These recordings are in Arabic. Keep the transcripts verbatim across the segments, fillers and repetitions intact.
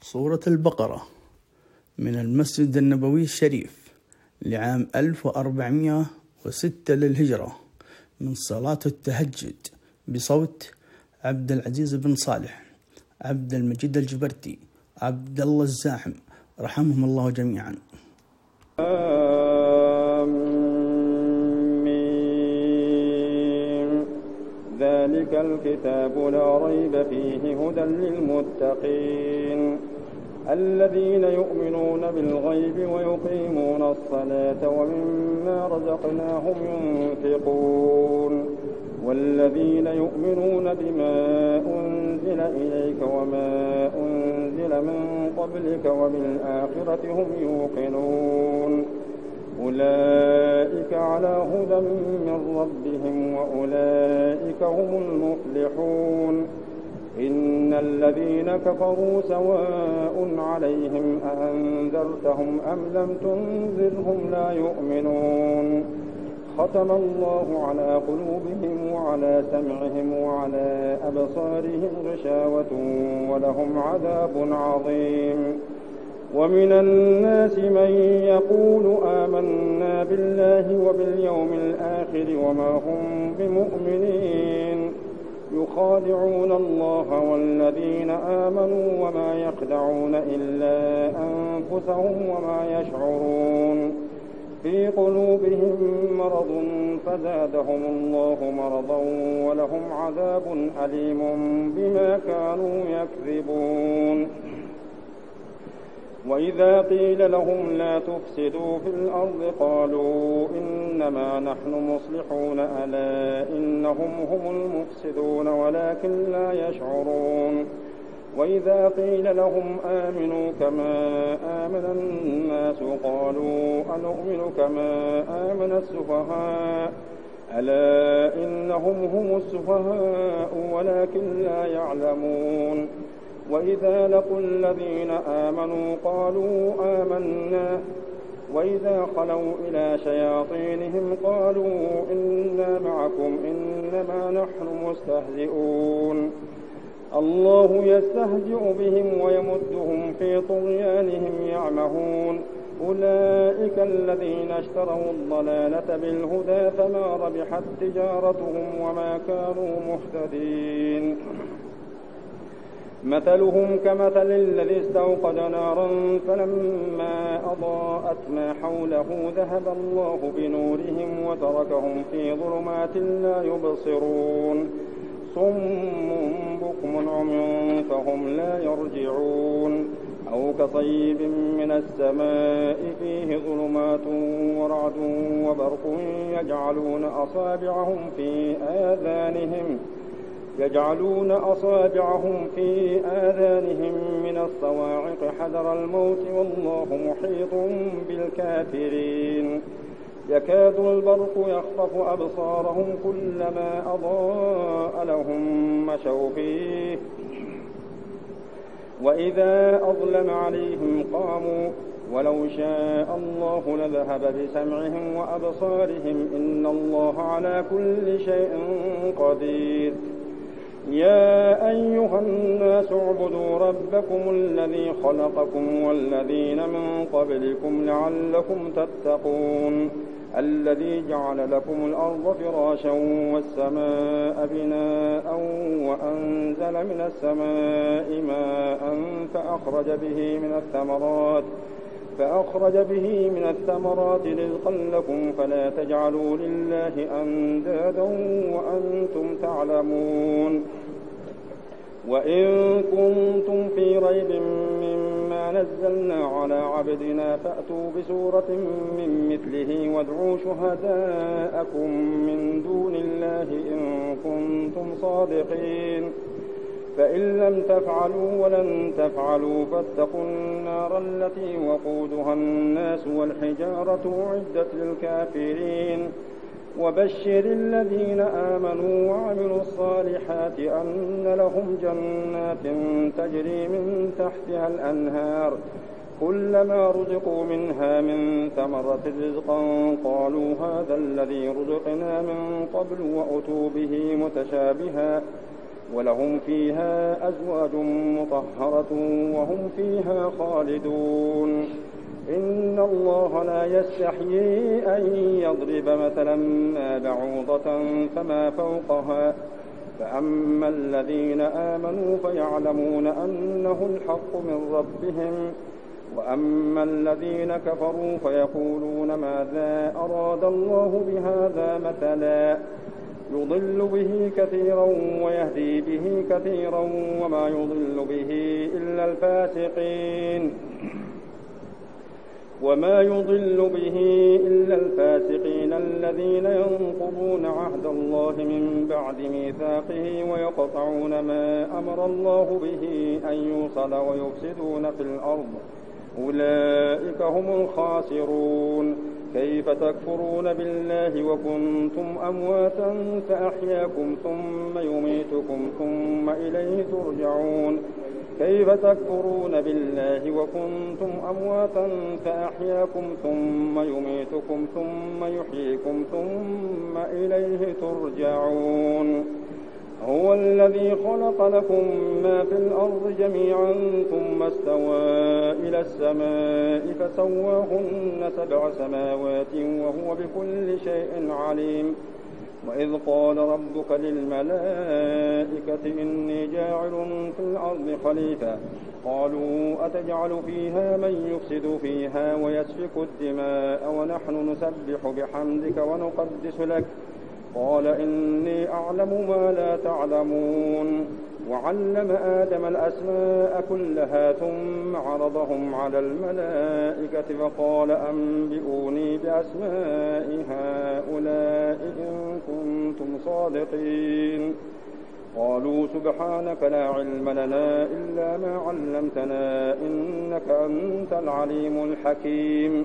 سورة البقرة من المسجد النبوي الشريف لعام ألف وأربعمائة وستة للهجرة، من صلاة التهجد بصوت عبد العزيز بن صالح، عبد المجيد الجبرتي، عبد الله الزاحم، رحمهم الله جميعا. آمين. ذلك الكتاب لا ريب فيه هدى للمتقين الذين يؤمنون بالغيب ويقيمون الصلاة ومما رزقناهم ينفقون والذين يؤمنون بما أنزل إليك وما أنزل من قبلك وبالآخرة هم يوقنون أولئك على هدى من ربهم وأولئك هم المفلحون. إن الذين كفروا سواء عليهم أأنذرتهم أم لم تنذرهم لا يؤمنون. ختم الله على قلوبهم وعلى سمعهم وعلى أبصارهم غشاوة ولهم عذاب عظيم. ومن الناس من يقول آمنا بالله وباليوم الآخر وما هم بمؤمنين يخادعون الله والذين آمنوا وما يخدعون إلا أنفسهم وما يشعرون. في قلوبهم مرض فزادهم الله مرضا ولهم عذاب أليم بما كانوا يكذبون. وإذا قيل لهم لا تفسدوا في الأرض قالوا إنما نحن مصلحون ألا إنهم هم المفسدون ولكن لا يشعرون. وإذا قيل لهم آمنوا كما آمن الناس قالوا أنؤمن كما آمن السفهاء ألا إنهم هم السفهاء ولكن لا يعلمون. وإذا لقوا الذين آمنوا قالوا آمنا وإذا خلوا إلى شياطينهم قالوا إنا معكم إنما نحن مستهزئون. الله يستهزئ بهم ويمدهم في طغيانهم يعمهون. أولئك الذين اشتروا الضلالة بالهدى فما ربحت تجارتهم وما كانوا مهتدين. مثلهم كمثل الذي استوقد نارا فلما أضاءت ما حوله ذهب الله بنورهم وتركهم في ظلمات لا يبصرون. صم بكم عمي فهم لا يرجعون. أو كصيب من السماء فيه ظلمات ورعد وبرق يجعلون أصابعهم في آذانهم يجعلون أصابعهم في آذانهم من الصواعق حذر الموت والله محيط بالكافرين. يكاد البرق يخطف أبصارهم كلما أضاء لهم مشوا فيه وإذا أظلم عليهم قاموا ولو شاء الله لذهب بسمعهم وأبصارهم إن الله على كل شيء قدير. يا أيها الناس اعبدوا ربكم الذي خلقكم والذين من قبلكم لعلكم تتقون. الذي جعل لكم الأرض فراشا والسماء بناء وأنزل من السماء ماء فأخرج به من الثمرات فأخرج به من الثمرات رزقا لكم فلا تجعلوا لله أندادا وأنتم تعلمون. وإن كنتم في ريب مما نزلنا على عبدنا فأتوا بسورة من مثله وادعوا شهداءكم من دون الله إن كنتم صادقين. فإن لم تفعلوا ولن تفعلوا فاتقوا النار التي وقودها الناس والحجارة أعدت للكافرين. وبشر الذين آمنوا وعملوا الصالحات أن لهم جنات تجري من تحتها الأنهار كلما رزقوا منها من ثمرة رزقا قالوا هذا الذي رزقنا من قبل وأتوا به متشابها ولهم فيها أزواج مطهرة وهم فيها خالدون. إن الله لا يستحيي أن يضرب مثلا ما بعوضة فما فوقها، فأما الذين آمنوا فيعلمون أنه الحق من ربهم، وأما الذين كفروا فيقولون ماذا أراد الله بهذا مثلا، يضل به كثيرا ويهدي به كثيرا وما يضل به إلا الفاسقين وما يضل به إلا الفاسقين الذين ينقضون عهد الله من بعد ميثاقه ويقطعون ما أمر الله به أن يوصل ويفسدون في الأرض، أولئك هم الخاسرون. كيف تكفرون بالله وكنتم أمواتا فأحياكم ثم يميتكم ثم إليه ترجعون. كيف تكفرون بالله وكنتم أمواتا فأحياكم ثم يميتكم ثم يحييكم ثم إليه ترجعون. هو الذي خلق لكم ما في الأرض جميعا ثم استوى إلى السماء فسواهن سبع سماوات وهو بكل شيء عليم. وإذ قال ربك للملائكة إني جاعل في الأرض خليفة، قالوا أتجعل فيها من يفسد فيها ويسفك الدماء ونحن نسبح بحمدك ونقدس لك، قال إني أعلم ما لا تعلمون. وعلم آدم الأسماء كلها ثم عرضهم على الملائكة فقال أنبئوني بأسماء هؤلاء إن كنتم صادقين. قالوا سبحانك لا علم لنا إلا ما علمتنا إنك أنت العليم الحكيم.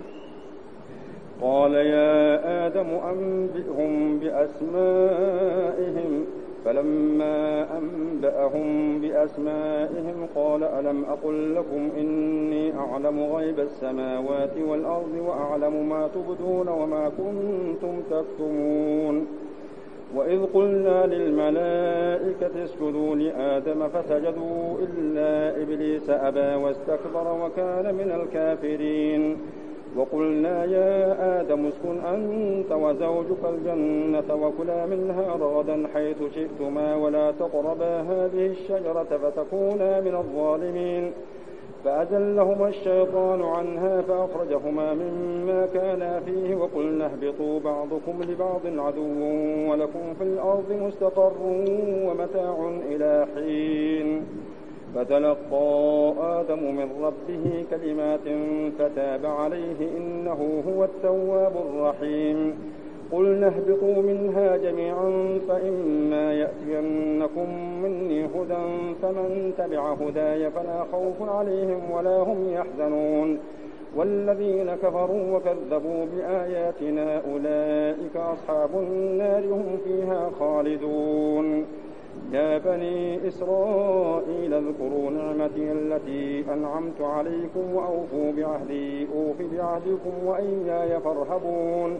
قال يا آدم أنبئهم بأسمائهم، فلما أنبأهم بأسمائهم قال ألم أقل لكم إني أعلم غيب السماوات والأرض وأعلم ما تبدون وما كنتم تكتمون. وإذ قلنا للملائكة اسجدوا لآدم فسجدوا إلا إبليس أبى واستكبر وكان من الكافرين. وقلنا يا آدم اسكن أنت وزوجك الجنة وكلا منها رغدا حيث شئتما ولا تقربا هذه الشجرة فتكونا من الظالمين. فأزلهما الشيطان عنها فأخرجهما مما كانا فيه وقلنا اهبطوا بعضكم لبعض عدو ولكم في الأرض مستقر ومتاع إلى حين. فتلقى آدم من ربه كلمات فتاب عليه إنه هو التواب الرحيم. قلنا اهبطوا منها جميعا فإما يأتينكم مني هدى فمن تبع هداي فلا خوف عليهم ولا هم يحزنون. والذين كفروا وكذبوا بآياتنا أولئك أصحاب النار هم فيها خالدون. يا بني إسرائيل اذكروا نعمتي التي أنعمت عليكم وأوفوا بعهدي أوف بعهدكم وإياي فارهبون.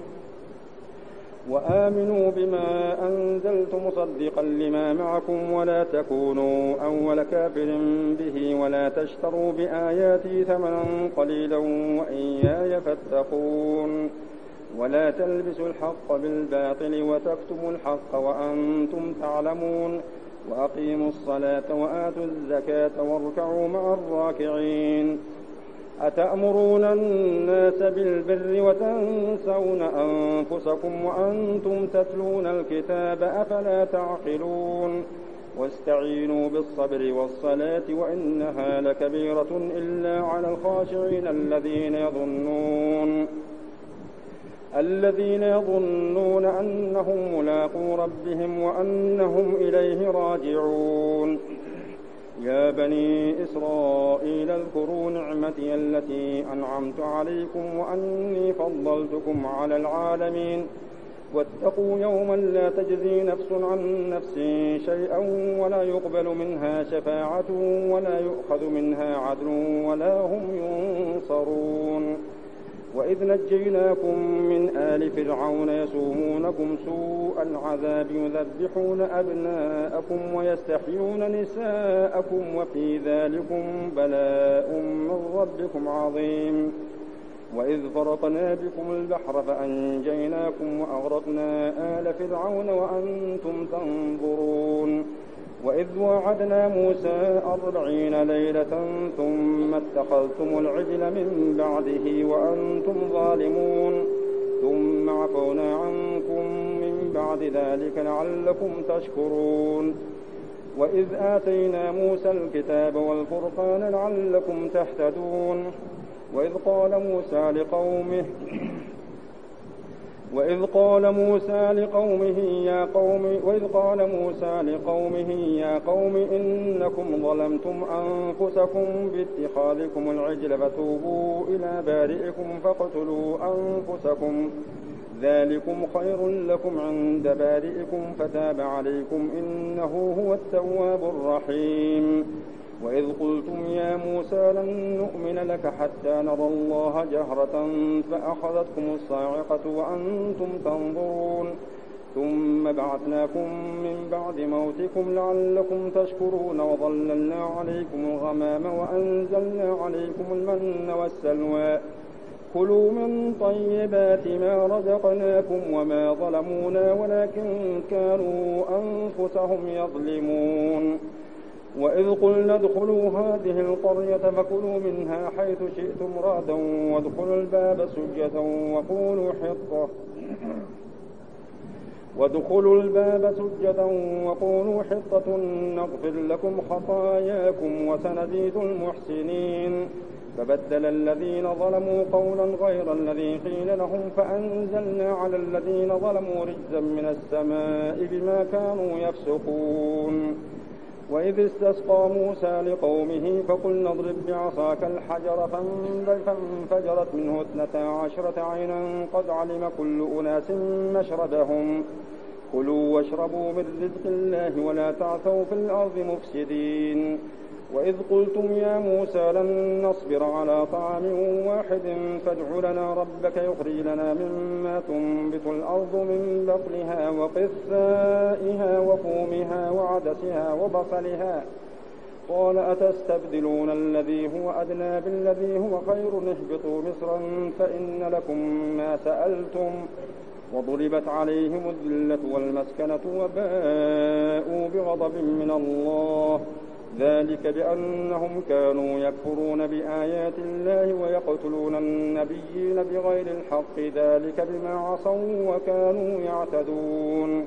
وآمنوا بما أنزلت مصدقا لما معكم ولا تكونوا أول كافر به ولا تشتروا بآياتي ثمنا قليلا وإياي فاتقون. ولا تلبسوا الحق بالباطل وتكتموا الحق وأنتم تعلمون. وأقيموا الصلاة وآتوا الزكاة واركعوا مع الراكعين. أتأمرون الناس بالبر وتنسون أنفسكم وأنتم تتلون الكتاب أفلا تعقلون. واستعينوا بالصبر والصلاة وإنها لكبيرة إلا على الخاشعين الذين يظنون الذين يظنون أنهم ملاقو ربهم وأنهم إليه راجعون. يا بني إسرائيل اذكروا نعمتي التي أنعمت عليكم وأني فضلتكم على العالمين. واتقوا يوما لا تجزي نفس عن نفس شيئا ولا يقبل منها شفاعة ولا يؤخذ منها عدل ولا هم ينصرون. وإذ نجيناكم من آل فرعون يسومونكم سوء العذاب يذبحون أبناءكم ويستحيون نساءكم وفي ذلكم بلاء من ربكم عظيم. وإذ فرقنا بكم البحر فأنجيناكم وأغرقنا آل فرعون وأنتم تنظرون. وإذ وعدنا موسى أربعين ليلة ثم اتخذتم العجل من بعده وأنتم ظالمون ثم عفونا عنكم من بعد ذلك لعلكم تشكرون. وإذ آتينا موسى الكتاب والفرقان لعلكم تهتدون. وإذ قال موسى لقومه وإذ قال موسى لقومه يا قوم وإذ قال موسى لقومه يا قوم إنكم ظلمتم أنفسكم باتخاذكم العجل فتوبوا إلى بارئكم فاقتلوا أنفسكم ذلكم خير لكم عند بارئكم فتاب عليكم إنه هو التواب الرحيم. وإذ قلتم يا موسى لن نؤمن لك حتى نرى الله جهرة فأخذتكم الصاعقة وأنتم تنظرون ثم بعثناكم من بعد موتكم لعلكم تشكرون وظللنا عليكم الغمام وأنزلنا عليكم المن والسلوى كلوا من طيبات ما رزقناكم وما ظلمونا ولكن كانوا أنفسهم يظلمون. وإذ قلنا ادخلوا هذه القرية فكلوا منها حيث شئتم رغدا وادخلوا الباب سجدا وقولوا حطة وادخلوا الباب سجدا وقولوا حطة نغفر لكم خطاياكم وسنزيد المحسنين. فبدل الذين ظلموا قولا غير الذي قيل لهم فأنزلنا على الذين ظلموا رجزا من السماء بما كانوا يفسقون. وإذ استسقى موسى لقومه فقلنا اضرب بعصاك الحجر فانفجرت منه اثنتا عشرة عينا قد علم كل أناس مشربهم كلوا واشربوا من رزق الله ولا تعثوا في الأرض مفسدين. وإذ قلتم يا موسى لن نصبر على طعام واحد فادع لنا ربك يخرج لنا مما تنبت الأرض من بقلها وقثائها وفومها وعدسها وبصلها قال أتستبدلون الذي هو أدنى بالذي هو خير اهبطوا مصرا فإن لكم ما سألتم وضربت عليهم الذلة والمسكنة وباءوا بغضب من الله ذلك بأنهم كانوا يكفرون بآيات الله ويقتلون النبيين بغير الحق ذلك بما عصوا وكانوا يعتدون.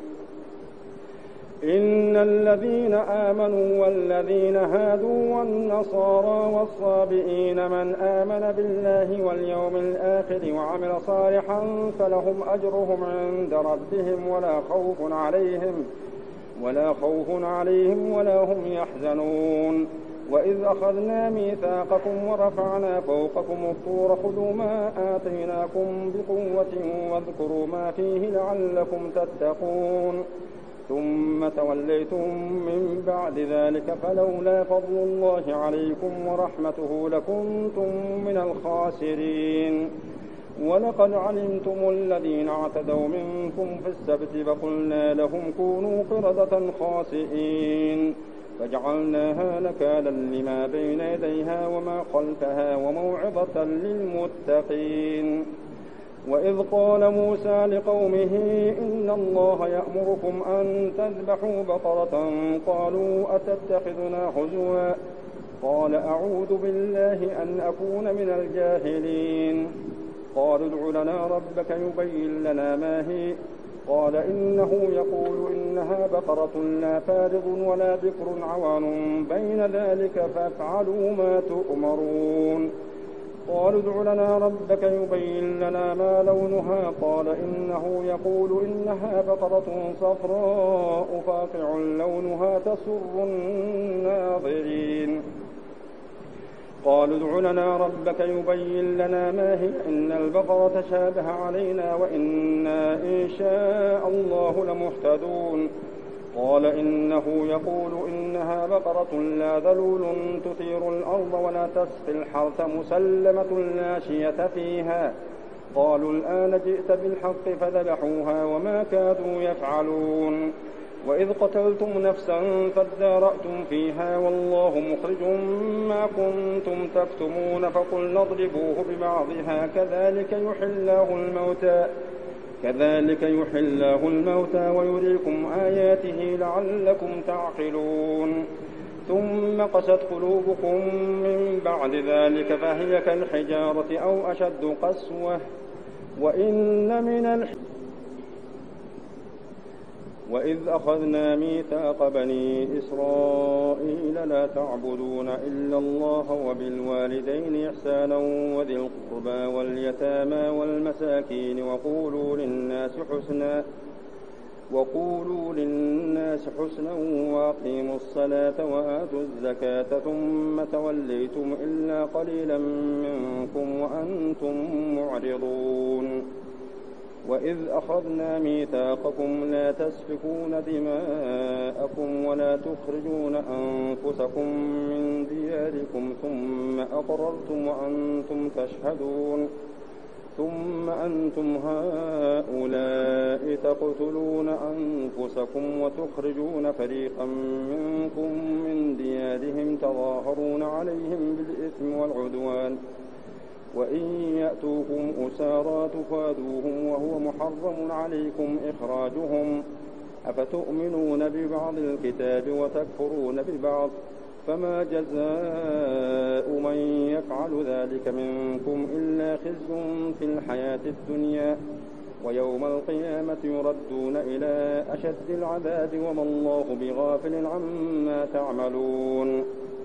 إن الذين آمنوا والذين هادوا والنصارى والصابئين من آمن بالله واليوم الآخر وعمل صالحا فلهم أجرهم عند ربهم ولا خوف عليهم ولا خوف عليهم ولا هم يحزنون. وإذ أخذنا ميثاقكم ورفعنا فوقكم الطور خذوا ما آتيناكم بقوة واذكروا ما فيه لعلكم تتقون ثم توليتم من بعد ذلك فلولا فضل الله عليكم ورحمته لكنتم من الخاسرين. ولقد علمتم الذين اعتدوا منكم في السبت فقلنا لهم كونوا قردة خاسئين فجعلناها نكالا لما بين يديها وما خلفها وموعظة للمتقين. وإذ قال موسى لقومه إن الله يأمركم أن تذبحوا بقرة قالوا أتتخذنا هزوا قال أعوذ بالله أن أكون من الجاهلين. قالوا ادع لنا ربك يبين لنا ما هي قال إنه يقول إنها بقرة لا فارض ولا بكر عوان بين ذلك فافعلوا ما تؤمرون. قالوا ادع لنا ربك يبين لنا ما لونها قال إنه يقول إنها بقرة صفراء فاقع لونها تسر الناظرين. قالوا ادع لنا ربك يبين لنا ما هي إن البقرة تشابه علينا وإنا إن شاء الله لمهتدون. قال إنه يقول إنها بقرة لا ذلول تثير الأرض ولا تسقي الحرث مسلمة لا شية فيها قالوا الآن جئت بالحق فذبحوها وما كادوا يفعلون. وإذ قتلتم نفسا فادارأتم فيها والله مخرج ما كنتم تكتمون فقلنا اضربوه ببعضها كذلك يحيي الله الموتى كذلك يحيي الله الموتى ويريكم آياته لعلكم تعقلون. ثم قست قلوبكم من بعد ذلك فهي كالحجارة أو أشد قسوة. وإن من الح... وإذ أخذنا ميثاق بني إسرائيل لا تعبدون إلا الله وبالوالدين إحسانا وذي القربى واليتامى والمساكين وقولوا للناس حسنا وقولوا للناس حسنا وأقيموا الصلاة وآتوا الزكاة ثم توليتم إلا قليلا منكم وأنتم معرضون. وإذ أخذنا ميثاقكم لا تسفكون دماءكم ولا تخرجون أنفسكم من دياركم ثم أقررتم وأنتم تشهدون ثم أنتم هؤلاء تقتلون أنفسكم وتخرجون فريقا منكم من ديارهم تظاهرون عليهم بالإثم والعدوان وإن يأتوكم أسارى تفادوهم وهو محرم عليكم إخراجهم أفتؤمنون ببعض الكتاب وتكفرون ببعض فما جزاء من يفعل ذلك منكم إلا خزي في الحياة الدنيا ويوم القيامة يردون إلى أشد العذاب وما الله بغافل عما تعملون.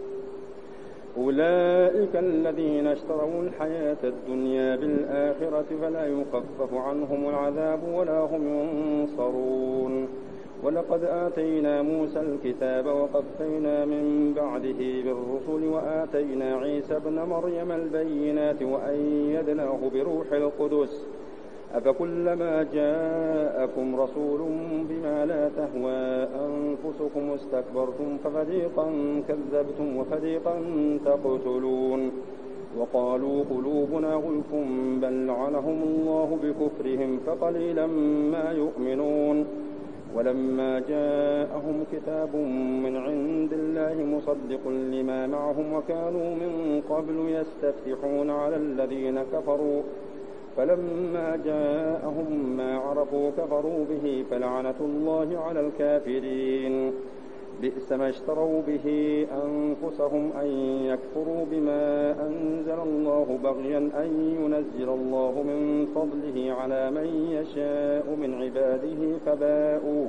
أولئك الذين اشتروا الحياة الدنيا بالآخرة فلا يخفف عنهم العذاب ولا هم ينصرون. ولقد آتينا موسى الكتاب وقفينا من بعده بالرسل وآتينا عيسى ابن مريم البينات وأيدناه بروح القدس أفكلما جاءكم رسول بما لا تهوى أنفسكم استكبرتم ففريقا كذبتم وفريقا تقتلون. وقالوا قلوبنا غلف بل لعنهم الله بكفرهم فقليلا ما يؤمنون. ولما جاءهم كتاب من عند الله مصدق لما معهم وكانوا من قبل يستفتحون على الذين كفروا فلما جاءهم ما عرفوا كفروا به فلعنة الله على الكافرين. بئس ما اشتروا به أنفسهم أن يكفروا بما أنزل الله بغيا أن ينزل الله من فضله على من يشاء من عباده فباءوا,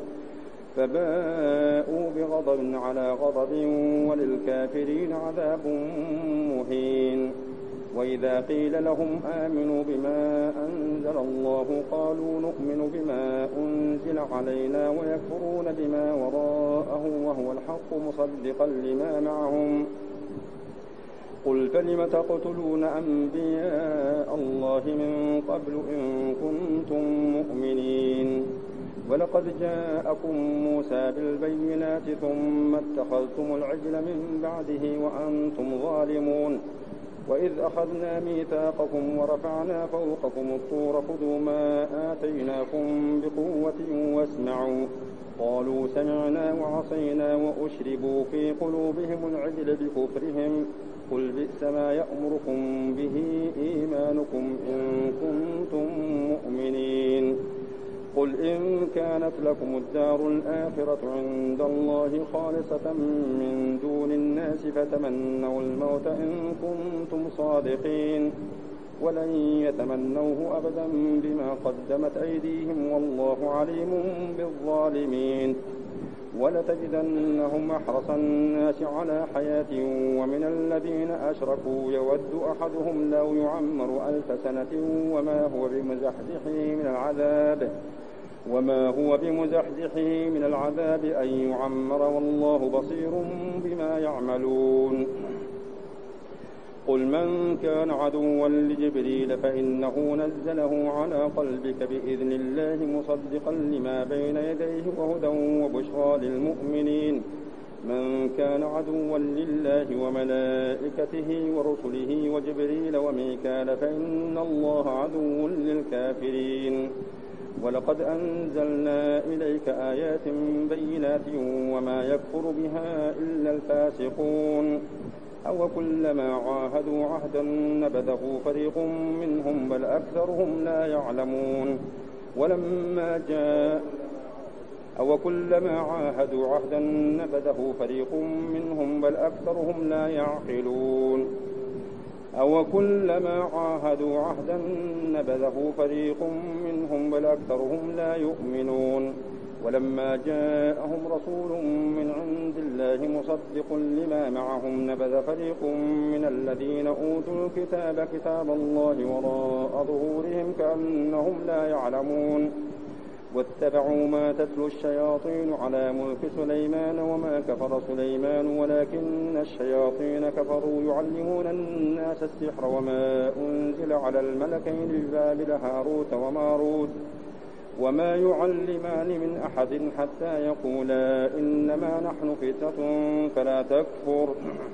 فباءوا بغضب على غضب وللكافرين عذاب مهين. وإذا قيل لهم آمنوا بما أنزل الله قالوا نؤمن بما أنزل علينا ويكفرون بما وراءه وهو الحق مصدقا لما معهم. قل فلم تقتلون أنبياء الله من قبل إن كنتم مؤمنين. ولقد جاءكم موسى بالبينات ثم اتخذتم العجل من بعده وأنتم ظالمون. وإذ أخذنا ميثاقكم ورفعنا فوقكم الطور خذوا ما آتيناكم بقوة واسمعوا قالوا سمعنا وعصينا وأشربوا في قلوبهم العجل بكفرهم قل بئس ما يأمركم به إيمانكم إن كنتم مؤمنين. قل إن كانت لكم الدار الآخرة عند الله خالصة من دون الناس فتمنوا الموت إن كنتم صادقين ولن يتمنوه أبدا بما قدمت أيديهم والله عليم بالظالمين. ولتجدنهم أحرص الناس على حياة ومن الذين أشركوا يود أحدهم لو يعمر ألف سنة وما هو بمزحزحه من العذاب وما هو بمزحزحه من العذاب أن يعمر والله بصير بما يعملون. قل من كان عدوا لجبريل فإنه نزله على قلبك بإذن الله مصدقا لما بين يديه وهدى وبشرى للمؤمنين. من كان عدوا لله وملائكته ورسله وجبريل وميكال فإن الله عدو للكافرين ولقد أنزلنا إليك آيات بينات وما يكفر بها إلا الفاسقون أو كلما عاهدوا عهدا نبذه فريق منهم بل أكثرهم لا يعلمون ولما جاء أو كلما عاهدوا عهدا نبذه فريق منهم بل أكثرهم لا يعقلون أو كلما عاهدوا عهدا نبذه فريق منهم بل أكثرهم لا يؤمنون ولما جاءهم رسول من عند الله مصدق لما معهم نبذ فريق من الذين أوتوا الكتاب كتاب الله وراء ظهورهم كأنهم لا يعلمون واتبعوا ما تتلو الشياطين على ملك سليمان وما كفر سليمان ولكن الشياطين كفروا يعلمون الناس السحر وما أنزل على الملكين ببابل هاروت وماروت وما يعلمان من أحد حتى يقولا إنما نحن فتنة فلا تكفر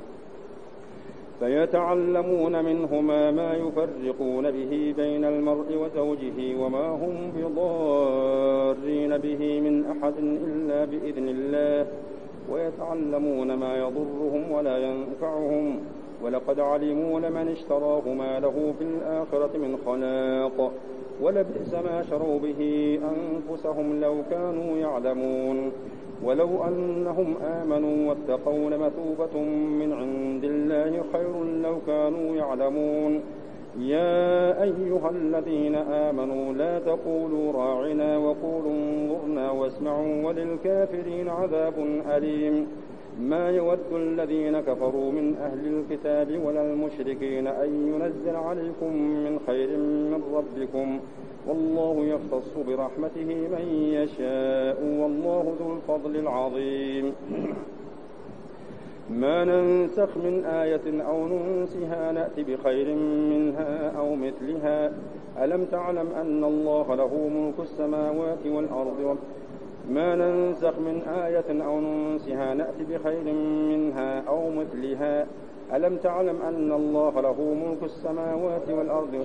فيتعلمون منهما ما يفرقون به بين المرء وزوجه وما هم بضارين به من أحد إلا بإذن الله ويتعلمون ما يضرهم ولا ينفعهم ولقد علموا لمن اشتراه ما له في الآخرة من خلاق ولبئس ما شروا به أنفسهم لو كانوا يعلمون ولو أنهم آمنوا واتقوا لمثوبة من عند الله خير لو كانوا يعلمون يا أيها الذين آمنوا لا تقولوا راعنا وقولوا انظرنا واسمعوا وللكافرين عذاب أليم ما يود الذين كفروا من أهل الكتاب ولا المشركين أن ينزل عليكم من خير من ربكم والله يختص برحمته من يشاء والله ذو الفضل العظيم ما ننسخ من آية أو ننسها نأت بخير منها أو مثلها ألم تعلم أن الله له ملك السماوات والأرض ما ننسخ من آية أو ننسها نأت بخير منها أو مثلها ألم تعلم أن الله له ملك السماوات والأرض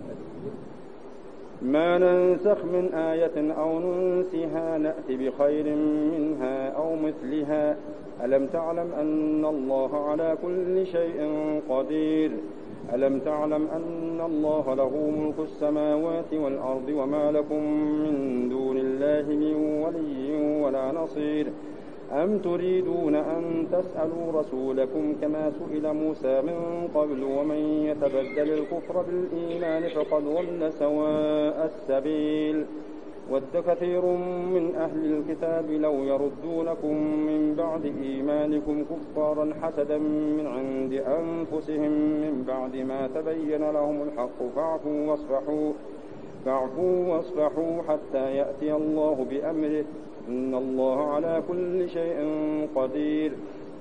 ما ننسخ من آية أو ننسها نأت بخير منها أو مثلها ألم تعلم أن الله على كل شيء قدير ألم تعلم أن الله له ملك السماوات والأرض وما لكم من دون الله من ولي ولا نصير أم تريدون أن تسألوا رسولكم كما سئل موسى من قبل ومن يتبدل الكفر بالإيمان فقد ضل سواء السبيل ود كثير من أهل الكتاب لو يردونكم من بعد إيمانكم كفارا حسدا من عند أنفسهم من بعد ما تبين لهم الحق فاعفوا واصفحوا فاعفوا واصفحوا حتى يأتي الله بأمره إن الله على كل شيء قدير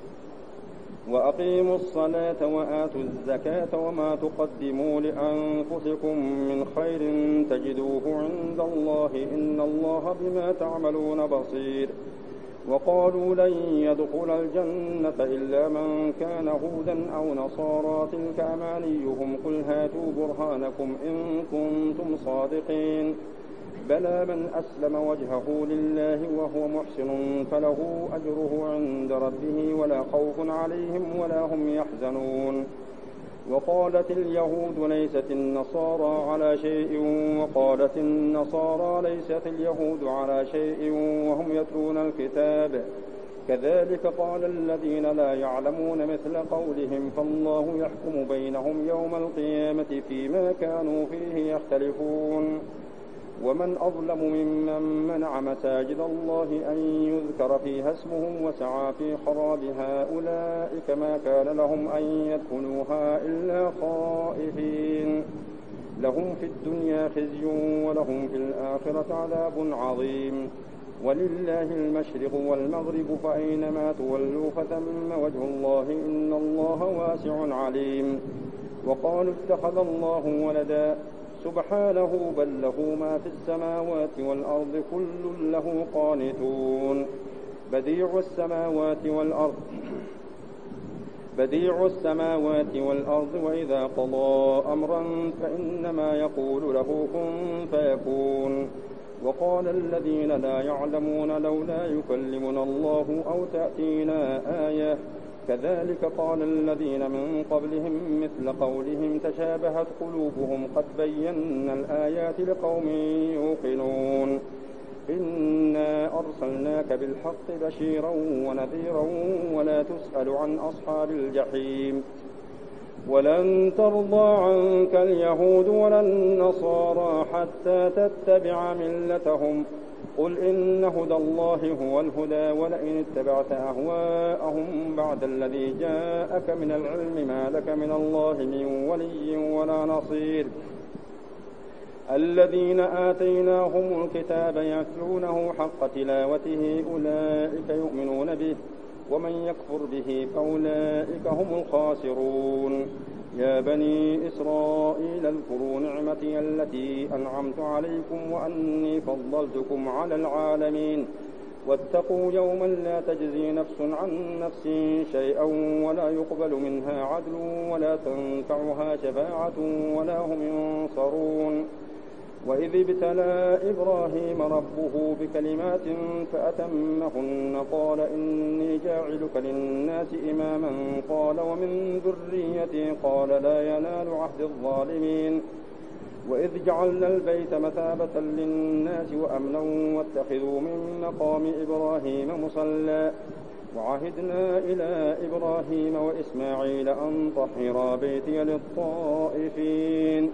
وأقيموا الصلاة وآتوا الزكاة وما تقدموا لأنفسكم من خير تجدوه عند الله إن الله بما تعملون بصير وقالوا لن يدخل الجنة إلا من كان هودا أو نصارى تلك أمانيهم قل هاتوا برهانكم إن كنتم صادقين بلى من أسلم وجهه لله وهو محسن فله أجره عند ربه ولا خوف عليهم ولا هم يحزنون وقالت اليهود ليست النصارى على شيء وقالت النصارى ليست اليهود على شيء وهم يتلون الكتاب كذلك قال الذين لا يعلمون مثل قولهم فالله يحكم بينهم يوم القيامة فيما كانوا فيه يختلفون ومن أظلم ممن منع مساجد الله أن يذكر فيها اسمه وسعى في خرابها أولئك ما كان لهم أن يدخلوها إلا خائفين لهم في الدنيا خزي ولهم في الآخرة عذاب عظيم ولله المشرق والمغرب فأينما تولوا فثم وجه الله إن الله واسع عليم وقالوا اتخذ الله ولدا سبحانه بل له ما في السماوات والأرض كل له قانتون بديع السماوات والأرض بديع السماوات والأرض وإذا قضى أمرا فإنما يقول له كن فيكون. وقال الذين لا يعلمون لولا يكلمنا الله أو تأتينا آية كذلك قال الذين من قبلهم مثل قولهم تشابهت قلوبهم قد بينا الآيات لقوم يوقنون. إنا أرسلناك بالحق بشيرا ونذيرا ولا تسأل عن أصحاب الجحيم. ولن ترضى عنك اليهود ولا النصارى حتى تتبع ملتهم قل إن هدى الله هو الهدى ولئن اتبعت أهواءهم بعد الذي جاءك من العلم ما لك من الله من ولي ولا نصير. الذين آتيناهم الكتاب يتلونه حق تلاوته أولئك يؤمنون به ومن يكفر به فأولئك هم الخاسرون. يا بني إسرائيل اذكروا نعمتي التي أنعمت عليكم وأني فضلتكم على العالمين واتقوا يوما لا تجزي نفس عن نفس شيئا ولا يقبل منها عدل ولا تنفعها شفاعة ولا هم ينصرون. وإذ ابتلى إبراهيم ربه بكلمات فأتمهن قال إني جاعلك للناس إماما قال ومن ذريتي قال لا ينال عهد الظالمين. وإذ جعلنا البيت مثابة للناس وأمنا واتخذوا من مقام إبراهيم مصلى وعهدنا إلى إبراهيم وإسماعيل أن طهرا بيتي للطائفين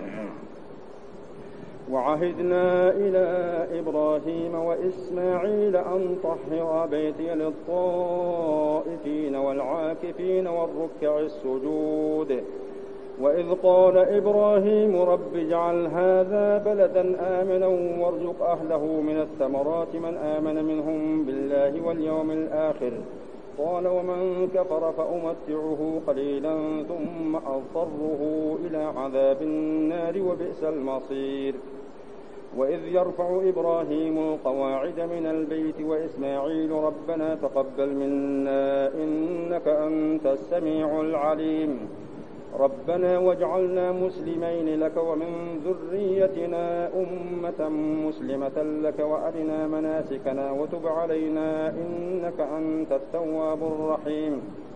وعهدنا إلى إبراهيم وإسماعيل أن طهرا بيتي للطائفين والعاكفين والركع السجود. وإذ قال إبراهيم رب اجعل هذا بلدا آمنا وارزق أهله من الثمرات من آمن منهم بالله واليوم الآخر قال ومن كفر فأمتعه قليلا ثم أضطره إلى عذاب النار وبئس المصير. وإذ يرفع إبراهيم القواعد من البيت وإسماعيل ربنا تقبل منا إنك أنت السميع العليم ربنا واجعلنا مسلمين لك ومن ذريتنا أمة مسلمة لك وأرنا مناسكنا وتب علينا إنك أنت التواب الرحيم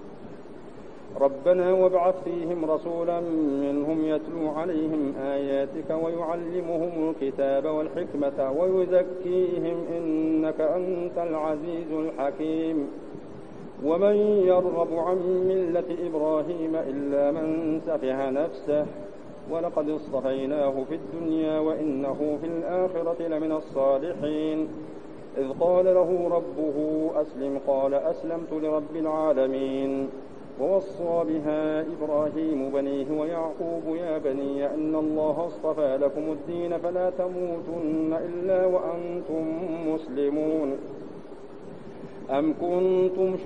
ربنا وابعث فيهم رسولا منهم يتلو عليهم آياتك ويعلمهم الكتاب والحكمة ويزكيهم إنك أنت العزيز الحكيم. ومن يرغب عن ملة إبراهيم إلا من سفه نفسه ولقد اصطفيناه في الدنيا وإنه في الآخرة لمن الصالحين. إذ قال له ربه أسلم قال أسلمت لرب العالمين. ووصى بها إبراهيم بنيه ويعقوب يا بني إن الله اصطفى لكم الدين فلا تموتن إلا وأنتم مسلمون. أم كنتم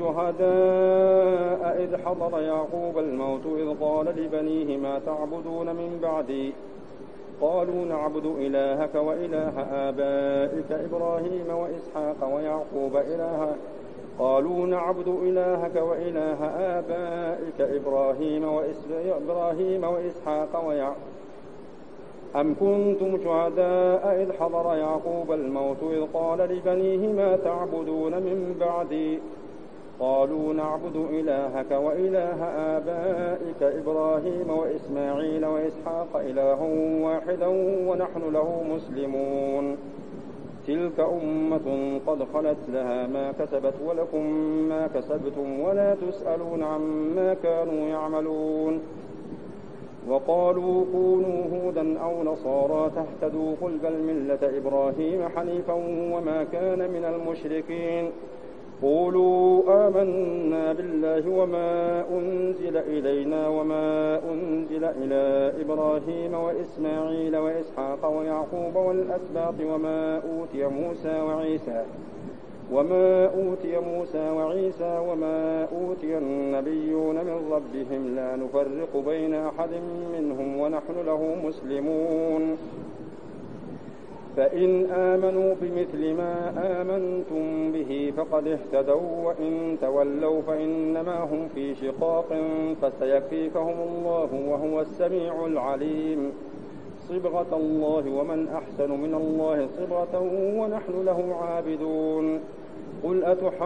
شهداء إذ حضر يعقوب الموت إذ قال لبنيه ما تعبدون من بعدي قالوا نعبد إلهك وإله آبائك إبراهيم وإسحاق ويعقوب إلها قالوا نعبد إلهك وإله آبائك إبراهيم وإبراهيم وإسحاق ويعقوب أم كنتم شهداء إذ حضر يعقوب الموت إذ قال لبنيه ما تعبدون من بعدي قالوا نعبد إلهك وإله آبائك إبراهيم وإسماعيل وإسحاق إلها واحدا ونحن له مسلمون. تلك أمة قد خلت لها ما كسبت ولكم ما كسبتم ولا تسألون عما كانوا يعملون. وقالوا كونوا هودا أو نصارى تهتدوا قل بل ملة إبراهيم حنيفا وما كان من المشركين. قولوا آمنا بالله وما أنزل إلينا وما أنزل إلى إبراهيم وإسماعيل وإسحاق ويعقوب والأسباط وما أوتي موسى وعيسى وما أوتي موسى وعيسى وما أوتي النبيون من ربهم لا نفرق بين أحد منهم ونحن له مسلمون. فإن آمنوا بمثل ما آمنتم به فقد اهتدوا وإن تولوا فإنما هم في شقاق فسيكفيكهم الله وهو السميع العليم صبغة الله ومن أحسن من الله صبغة ونحن له عابدون قل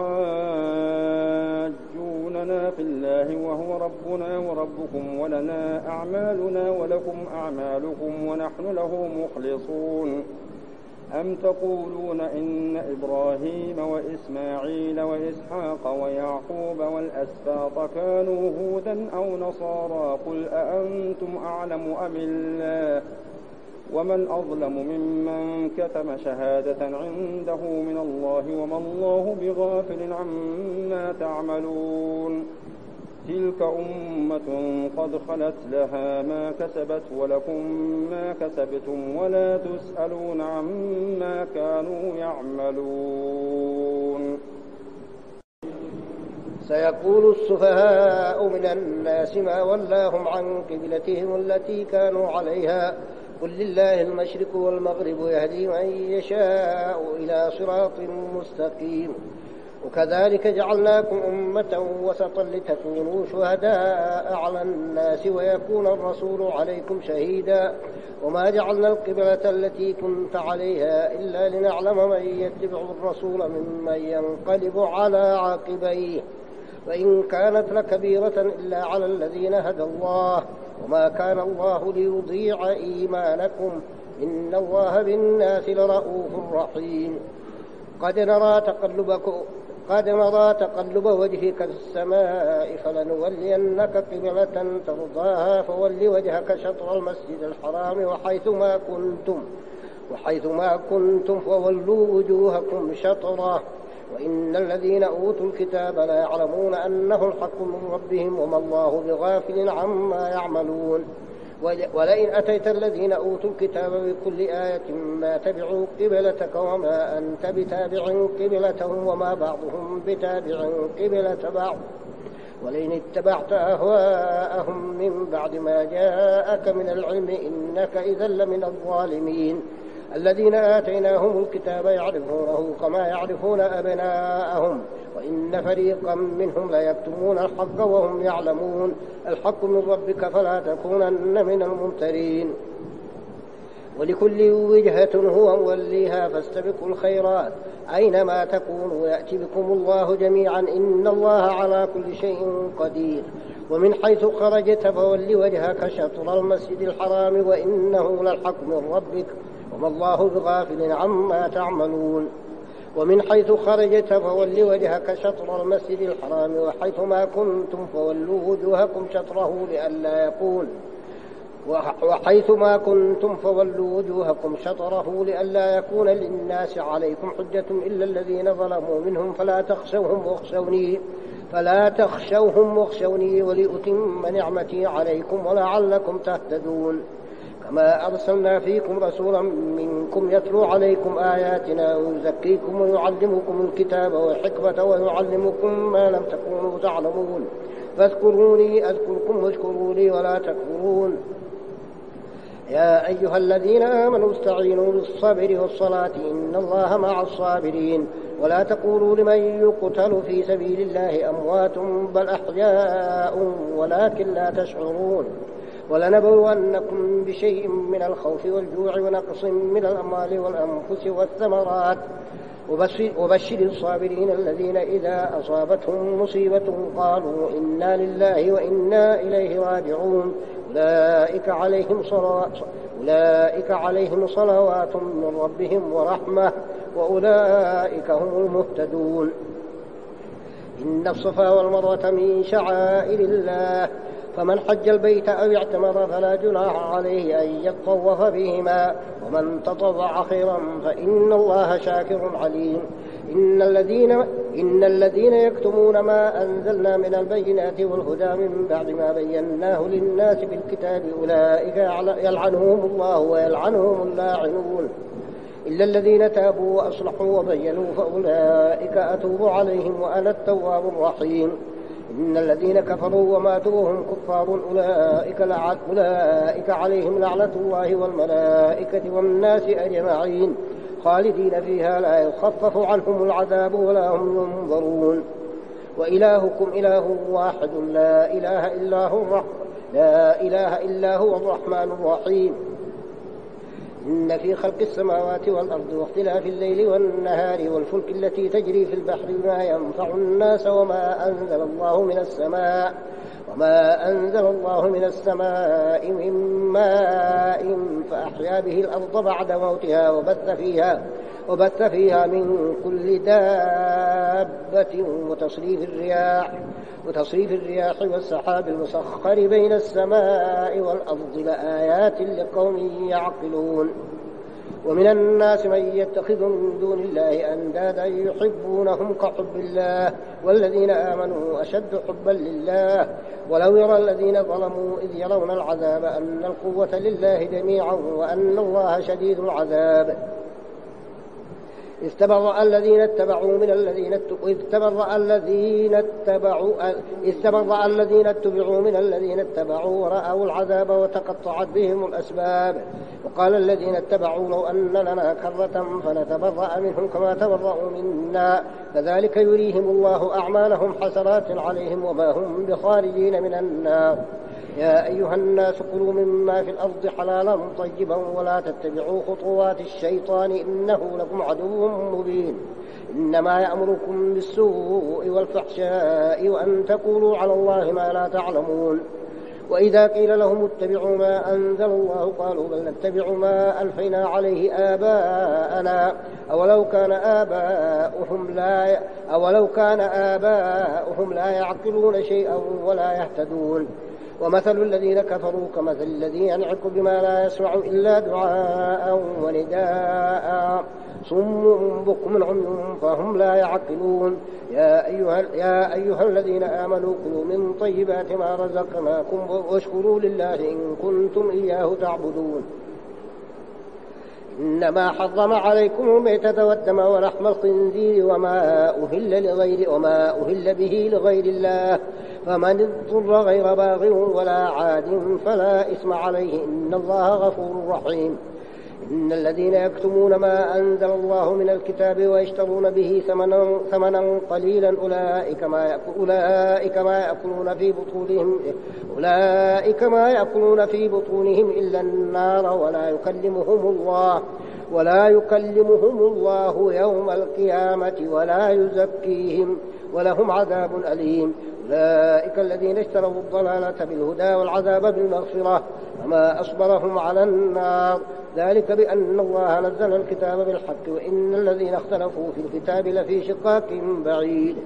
أتحاجوننا في الله وهو ربنا وربكم ولنا أعمالنا ولكم أعمالكم ونحن له مخلصون أم تقولون إن إبراهيم وإسماعيل وإسحاق ويعقوب والأسباط كانوا هودا أو نصارى قل أأنتم أعلم أم الله ومن أظلم ممن كتم شهادة عنده من الله وما الله بغافل عما تعملون تلك أمة قد خلت لها ما كسبت ولكم ما كسبتم ولا تسألون عما كانوا يعملون. سيقول السفهاء من الناس ما ولاهم عن قبلتهم التي كانوا عليها قل لله المشرق والمغرب يهدي من يشاء إلى صراط مستقيم وكذلك جعلناكم أمة وسطا لتكونوا شهداء على الناس ويكون الرسول عليكم شهيدا وما جعلنا القبلة التي كنت عليها إلا لنعلم من يتبع الرسول ممن ينقلب على عاقبيه وإن كانت لكبيرة إلا على الذين هدى الله وما كان الله ليضيع إيمانكم إن الله بالناس لرؤوف رحيم قد نرى تقلبكم قد نرى تقلب وجهك في السماء فلنولينك قبلة ترضاها فول وجهك شطر المسجد الحرام وحيث ما كنتم وحيث ما كنتم فولوا وجوهكم شطره وإن الذين أوتوا الكتاب لا يعلمون أنه الحق من ربهم وما الله بغافل عما يعملون ولئن أتيت الذين أوتوا الكتاب بكل آية ما تبعوا قبلتك وما أنت بتابع قبلتهم وما بعضهم بتابع قبلة بعض ولئن اتبعت أهواءهم من بعد ما جاءك من العلم إنك إذا لمن الظالمين الذين آتيناهم الكتاب يعرفونه كما يعرفون أبناءهم وإن فريقا منهم ليكتمون الحق وهم يعلمون الحق من ربك فلا تكونن من الممترين ولكل وجهة هو موليها فاستبقوا الخيرات أينما تكونوا يأتي بكم الله جميعا إن الله على كل شيء قدير ومن حيث خرجت فول وجهك شطر المسجد الحرام وإنه للحق من ربك وما الله بغافل عما تعملون ومن حيث خرجت فول وجهك شطر المسجد الحرام وحيث ما كنتم فولوا وجوهكم شطره لئلا يكون وحيث ما كنتم فولوا وجوهكم شطره لئلا يكون للناس عليكم حجة إلا الذين ظلموا منهم فلا تخشوهم واخشوني فلا تخشوهم واخشوني ولأتم نعمتي عليكم ولعلكم تهتدون كما أرسلنا فيكم رسولا منكم يتلو عليكم آياتنا ويزكيكم ويعلمكم الكتاب والحكمة ويعلمكم ما لم تكونوا تعلمون فاذكروني أذكركم واشكروا لي ولا تكفرون يا أيها الذين آمنوا استعينوا بالصبر والصلاة إن الله مع الصابرين ولا تقولوا لمن يقتل في سبيل الله أموات بل أحياء ولكن لا تشعرون ولنبلونكم بشيء من الخوف والجوع ونقص من الأموال والأنفس والثمرات وبشر الصابرين الذين إذا أصابتهم مصيبة قالوا إنا لله وإنا إليه راجعون أولئك عليهم صلوات أولئك عليهم صلوات من ربهم ورحمة وأولئك هم المهتدون إن الصفا والمروة من شعائر الله فمن حج البيت أو اعتمر فلا جناح عليه أن يطوف بهما ومن تطوع خيرا فإن الله شاكر عليم إن الذين, إن الذين يكتمون ما أنزلنا من البينات والهدى من بعد ما بيناه للناس بالكتاب أولئك يلعنهم الله ويلعنهم اللاعنون إلا الذين تابوا وأصلحوا وبينوا فأولئك أتوب عليهم وأنا التواب الرحيم إن الذين كفروا وماتوا وهم كفار أولئك, أولئك عليهم لعنة الله والملائكة والناس أجمعين خالدين فيها لا يخفف عنهم العذاب ولا هم ينظرون وإلهكم إله واحد لا إله إلا هو لا إله إلا هو الرحمن الرحيم إن في خلق السماوات والأرض واختلاف الليل والنهار والفلك التي تجري في البحر بما ينفع الناس وما أنزل الله من السماء وما أنزل الله من السماء من ماء فأحيا به الأرض بعد موتها وبث فيها وبث فيها من كل دابة وتصريف الرياح وتصريف الرياح والسحاب المسخر بين السماء والأرض لآيات لقوم يعقلون ومن الناس من يتخذ من دون الله أندادا يحبونهم كحب الله والذين آمنوا أشد حبا لله ولو يرى الذين ظلموا إذ يرون العذاب أن القوة لله جميعا وأن الله شديد العذاب استبرأ الذين اتبعوا من الذين استبرأ الذين اتبعوا استبرأ الذين اتبعوا من الذين اتبعوا ورأوا العذاب وتقطعت بهم الأسباب وقال الذين اتبعوا لو أن لنا كرة فنتبرأ منهم كما تبرأوا منا كذلك يريهم الله أعمالهم حسرات عليهم وما هم بخارجين من النار يا أيها الناس كلوا مما في الأرض حلالا طيبا ولا تتبعوا خطوات الشيطان إنه لكم عدو مبين إنما يأمركم بالسوء والفحشاء وأن تقولوا على الله ما لا تعلمون وإذا قيل لهم اتبعوا ما أنزل الله قالوا بل نتبع ما ألفينا عليه آباءنا أولو كان آباؤهم لا أولو كان آباؤهم لا يعقلون شيئا ولا يهتدون ومثل الذين كفروا كمثل الذي ينعق بما لا يسمع إلا دعاء ونداء صم بكم عمي فهم لا يعقلون يا أيها, يا أيها الذين آمنوا كلوا من طيبات ما رزقناكم واشكروا لله إن كنتم إياه تعبدون إنما حرم عليكم الميتة والدم ولحم الخنزير وما أهل لغير وما أهل به لغير الله فمن اضطر غير باغ ولا عاد فلا إثم عليه إن الله غفور رحيم إن الذين يكتمون ما أنزل الله من الكتاب ويشترون به ثمنا, ثمنا قليلا أولئك ما, يأكل أولئك ما يأكلون في بطونهم أولئك ما يأكلون في بطونهم إلا النار ولا يكلمهم الله ولا يكلمهم الله يوم القيامة ولا يزكيهم ولهم عذاب أليم أولئك الذين اشتروا الضلالة بالهدى والعذاب بالمغفرة وما أصبرهم على النار ذلك بأن الله نزل الكتاب بالحق وإن الذين اختلفوا في الكتاب لفي شقاق بعيد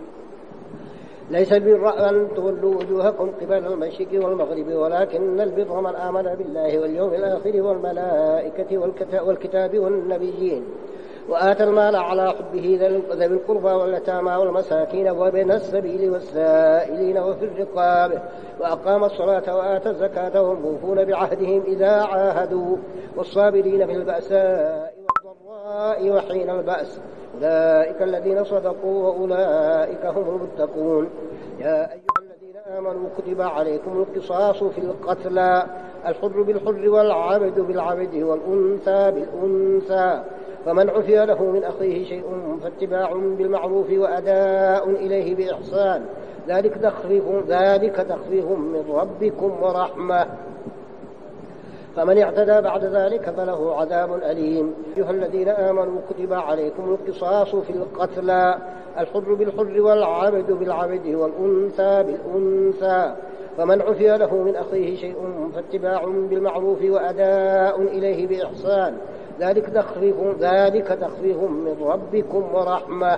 ليس البر أن تولوا وجوهكم قبل المشرق والمغرب ولكن البر من آمن بالله واليوم الآخر والملائكة والكتاب والنبيين وآتى المال على حبه ذوي القربى واليتامى والمساكين وابن السبيل والسائلين وفي الرقاب وأقام الصلاة وآتى الزكاة وهم موفون بعهدهم إذا عاهدوا والصابرين في البأساء والضراء وحين البأس أولئك الذين صدقوا وأولئك هم المتقون يا أيها الذين آمنوا كتب عليكم القصاص في القتلى الحر بالحر والعبد بالعبد والأنثى بالأنثى فمن عفي له من أخيه شيء فاتباع بالمعروف وأداء إليه بإحسان ذلك تخفيف ذلك تخفيف من ربكم ورحمة فمن اعتدى بعد ذلك فله عذاب أليم أيها الذين آمنوا كتب عليكم القصاص في القتلى الحر بالحر والعبد بالعبد والأنثى بالأنثى فمن عفي له من أخيه شيء فاتباع بالمعروف وأداء إليه بإحسان ذلك تخفيف ذلك تخفيف من ربكم ورحمة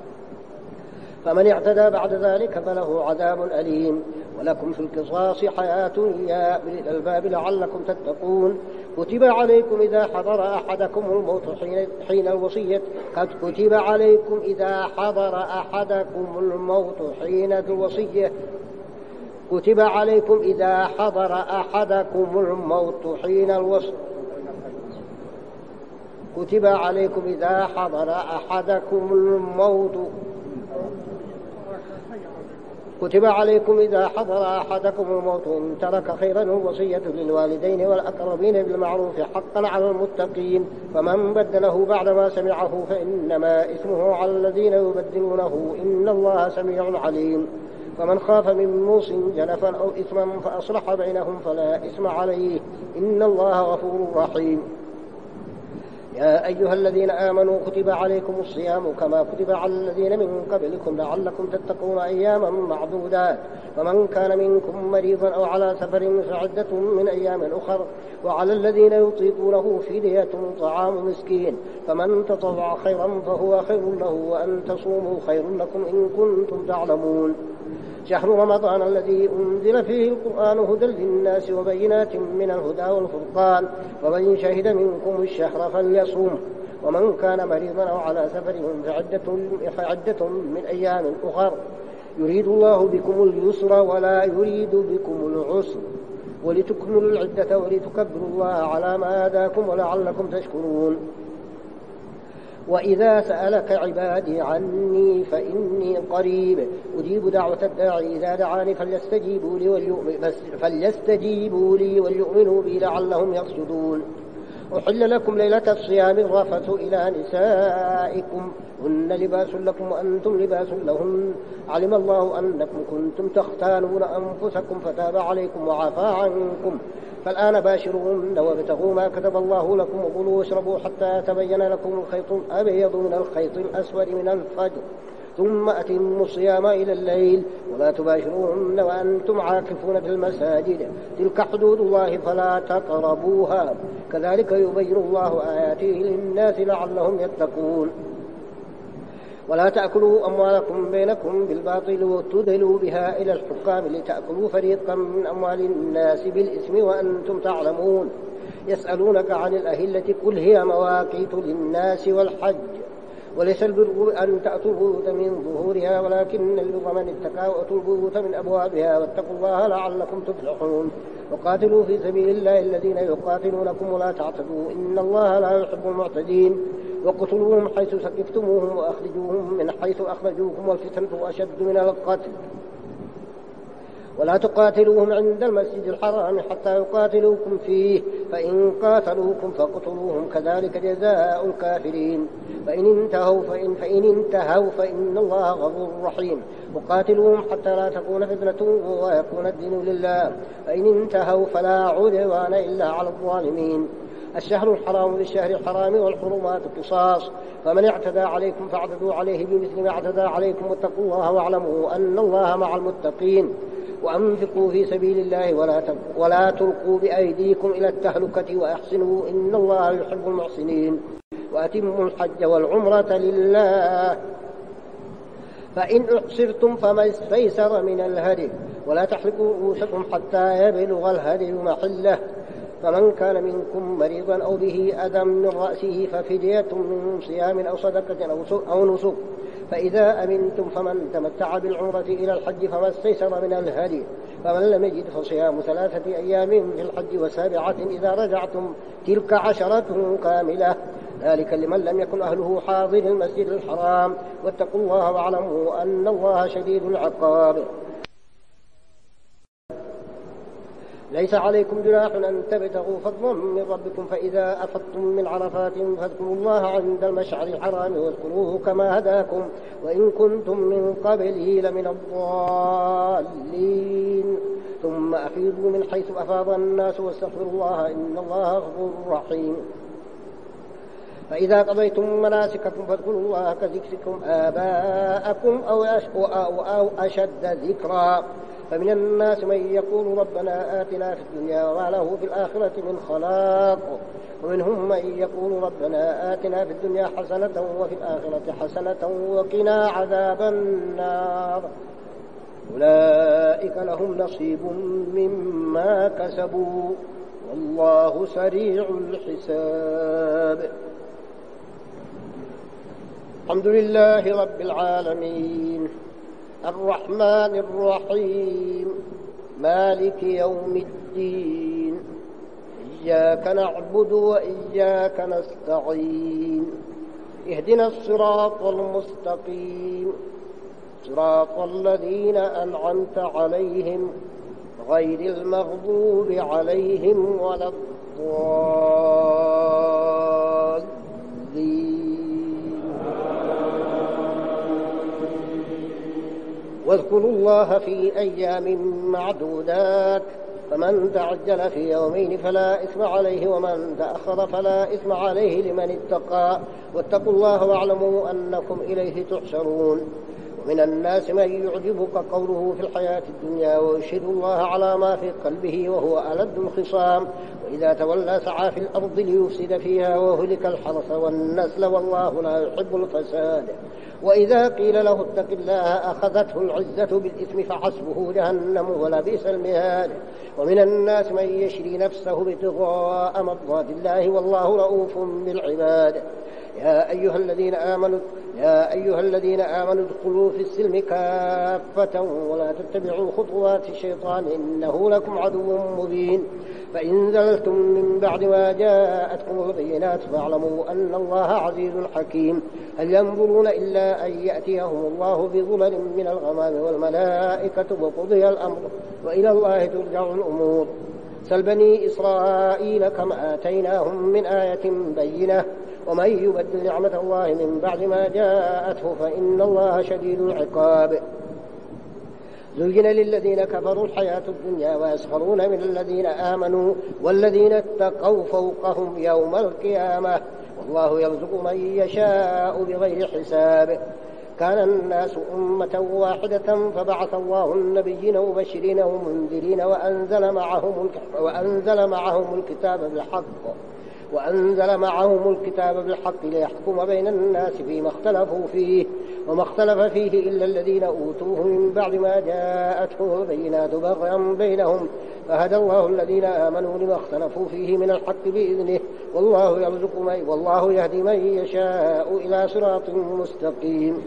فمن اعتدى بعد ذلك فله عذاب أليم ولكم في القصاص حياة يا أولي الألباب لعلكم تتقون كتب عليكم إذا حضر أحدكم الموت حين, حين الوصية قد كتب عليكم إذا حضر أحدكم الموت حين الوصية كتب عليكم إذا حضر أحدكم الموت حين الوصية كتب عليكم إذا حضر أحدكم الموت كتب عليكم إذا حضر أحدكم الموت إن ترك خيرا الوصية للوالدين والأقربين بالمعروف حقا على المتقين فمن بدله بعدما سمعه فإنما إثمه على الذين يبدلونه إن الله سميع عليم فمن خاف من موص جنفا أو إثما فأصلح بينهم فلا إثم عليه إن الله غفور رحيم. يا أيها الذين آمنوا كتب عليكم الصيام كما كتب على الذين من قبلكم لعلكم تتقون أياما معدودات فمن كان منكم مريضا أو على سفر فعدة من أيام أخر وعلى الذين يطيقونه فدية طعام مسكين فمن تطوع خيرا فهو خير له وأن تصوموا خير لكم إن كنتم تعلمون. شهر رمضان الذي أنزل فيه القرآن هدى للناس وبينات من الهدى والفرقان ومن شهد منكم الشهر فليصوم ومن كان مريضا أو على سفر فعدة, فعدة من أيام أخر يريد الله بكم اليسر ولا يريد بكم العسر ولتكملوا العدة ولتكبروا الله على ما هداكم ولعلكم تشكرون. وإذا سألك عبادي عني فإني قريب أجيب دعوة الداعي إذا دعاني فليستجيبوا لي وليؤمنوا, فليستجيبوا لي وليؤمنوا بي لعلهم يرشدون. أحل لكم ليلة الصيام الرفث إلى نسائكم هن لباس لكم وأنتم لباس لهن علم الله أنكم كنتم تختانون أنفسكم فتاب عليكم وعفى عنكم فالآن باشروهن وابتغوا ما كتب الله لكم وكلوا واشربوا حتى يتبين لكم الخيط الأبيض من الخيط الأسود من الفجر ثم أتموا الصيام إلى الليل ولا تباشروهن وأنتم عاكفون في المساجد تلك حدود الله فلا تقربوها كذلك يبين الله آياته للناس لعلهم يتقون. ولا تأكلوا أموالكم بينكم بالباطل وتدلوا بها إلى الحكام لتأكلوا فريقا من أموال الناس بالإثم وأنتم تعلمون. يسألونك عن الأهلة قل هي مواقيت للناس والحج وليس البر أن تأتوا البيوت من ظهورها ولكن البر من اتقى وأتوا البيوت من أبوابها واتقوا الله لعلكم تفلحون. وقاتلوا في سبيل الله الذين يقاتلونكم ولا تعتدوا إن الله لا يحب المعتدين. وقتلوهم حيث سكفتموهم وأخرجوهم من حيث أخرجوكم والفتنة أشد من القتل ولا تقاتلوهم عند المسجد الحرام حتى يقاتلوكم فيه فإن قاتلوكم فاقتلوهم كذلك جزاء الكافرين فإن انتهوا فإن, فإن انتهوا فإن الله غفور رحيم. وقاتلوهم حتى لا تكون فتنة ويكون الدين لله فإن انتهوا فلا عدوان إلا على الظالمين. الشهر الحرام للشهر الحرام والحرمات قصاص فمن اعتدى عليكم فاعتدوا عليه بمثل ما اعتدى عليكم واتقوا الله واعلموا أن الله مع المتقين. وأنفقوا في سبيل الله ولا ولا تلقوا بأيديكم إلى التهلكة وأحسنوا إن الله يحب المحسنين. وأتموا الحج والعمرة لله فإن أحصرتم فما استيسر من الهدي ولا تحلقوا رؤوسكم حتى يبلغ الهدي محله فمن كان منكم مريضا أو به أذى من رأسه ففدية من صيام أو صدقة أو نسك فإذا أمنتم فمن تمتع بالعمرة إلى الحج فما استيسر من الهدي فمن لم يجد فصيام ثلاثة أيام في الحج وسابعة إذا رجعتم تلك عشرة كاملة ذلك لمن لم يكن أهله حاضر المسجد الحرام واتقوا الله واعلموا أن الله شديد العقاب. ليس عليكم جناح أن تبتغوا فضلا من ربكم فإذا أفضتم من عرفات فاذكروا الله عند المشعر الحرام واذكروه كما هداكم وإن كنتم من قبله لمن الضالين ثم أفيضوا من حيث أفاض الناس واستغفروا الله إن الله غفور رحيم. فإذا قضيتم مناسككم فاذكروا الله كذكركم آباءكم أو أشد ذكرا فمن الناس من يقول ربنا آتنا في الدنيا وما له في الآخرة من خلاق ومنهم من يقول ربنا آتنا في الدنيا حسنة وفي الآخرة حسنة وقنا عذاب النار أولئك لهم نصيب مما كسبوا والله سريع الحساب. الحمد لله رب العالمين الرحمن الرحيم مالك يوم الدين إياك نعبد وإياك نستعين اهدنا الصراط المستقيم صراط الذين أنعمت عليهم غير المغضوب عليهم ولا الضالين. واذكروا الله في أيام معدودات، فمن تعجل في يومين فلا إثم عليه ومن تأخر فلا إثم عليه لمن اتقى، واتقوا الله واعلموا أنكم إليه تحشرون. ومن الناس من يعجبك قوله في الحياة الدنيا ويشهد الله على ما في قلبه وهو ألد الخصام، وإذا تولى سعى في الأرض ليفسد فيها وهلك الحرث والنسل والله لا يحب الفساد. وإذا قيل له اتق الله أخذته العزة بالإثم فحسبه جهنم ولبئس المهاد. ومن الناس من يشري نفسه ابتغاء مرضات الله والله رؤوف بالعباد. يا أيها الذين آمنوا يا أيها الذين آمنوا ادخلوا في السلم كافة ولا تتبعوا خطوات الشيطان إنه لكم عدو مبين. فإن زللتم من بعد ما جاءتكم البينات فاعلموا أن الله عزيز حكيم. هل ينظرون إلا أن يأتيهم الله بظلل من الغمام والملائكة وقضي الأمر وإلى الله ترجع الأمور. سل بني إسرائيل كم آتيناهم من آية بينة ومن يبدل نعمة الله من بعد ما جاءته فإن الله شديد العقاب. زين للذين كفروا الحياة الدنيا ويسخرون من الذين آمنوا والذين اتقوا فوقهم يوم القيامة والله يرزق من يشاء بغير حساب. كان الناس أمة واحدة فبعث الله النبيين مبشرين ومنذرين وأنزل معهم وأنزل معهم الكتاب بالحق وأنزل معهم الكتاب بالحق ليحكم بين الناس فيما اختلفوا فيه وما اختلف فيه إلا الذين أوتوه من بعد ما جاءتهم البينات بغيا بينهم فهدى الله الذين آمنوا لما اختلفوا فيه من الحق بإذنه والله يرزق من والله يهدي من يشاء إلى صراط مستقيم.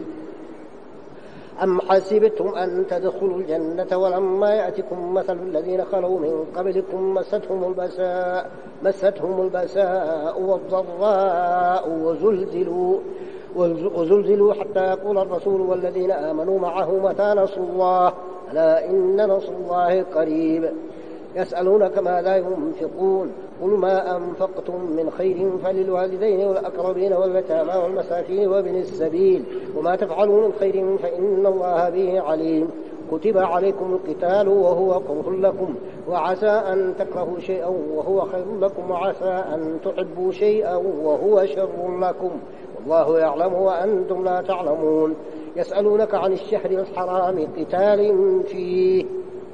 أم حسبتم أن تدخلوا الجنة ولما يأتكم مثل الذين خلوا من قبلكم مستهم البأساء مستهم البأساء والضراء وزلزلوا وزلزلوا حتى يقول الرسول والذين آمنوا معه متى نصر الله ألا إن نصر الله قريب. يسألونك ماذا ينفقون قل ما أنفقتم من خير فللوالدين والأقربين واليتامى والمساكين وابن السبيل وما تفعلوا من خير فإن الله به عليم. كتب عليكم القتال وهو كره لكم وعسى أن تكرهوا شيئا وهو خير لكم وعسى أن تحبوا شيئا وهو شر لكم والله يعلم وأنتم لا تعلمون. يسألونك عن الشهر الحرام قتال فيه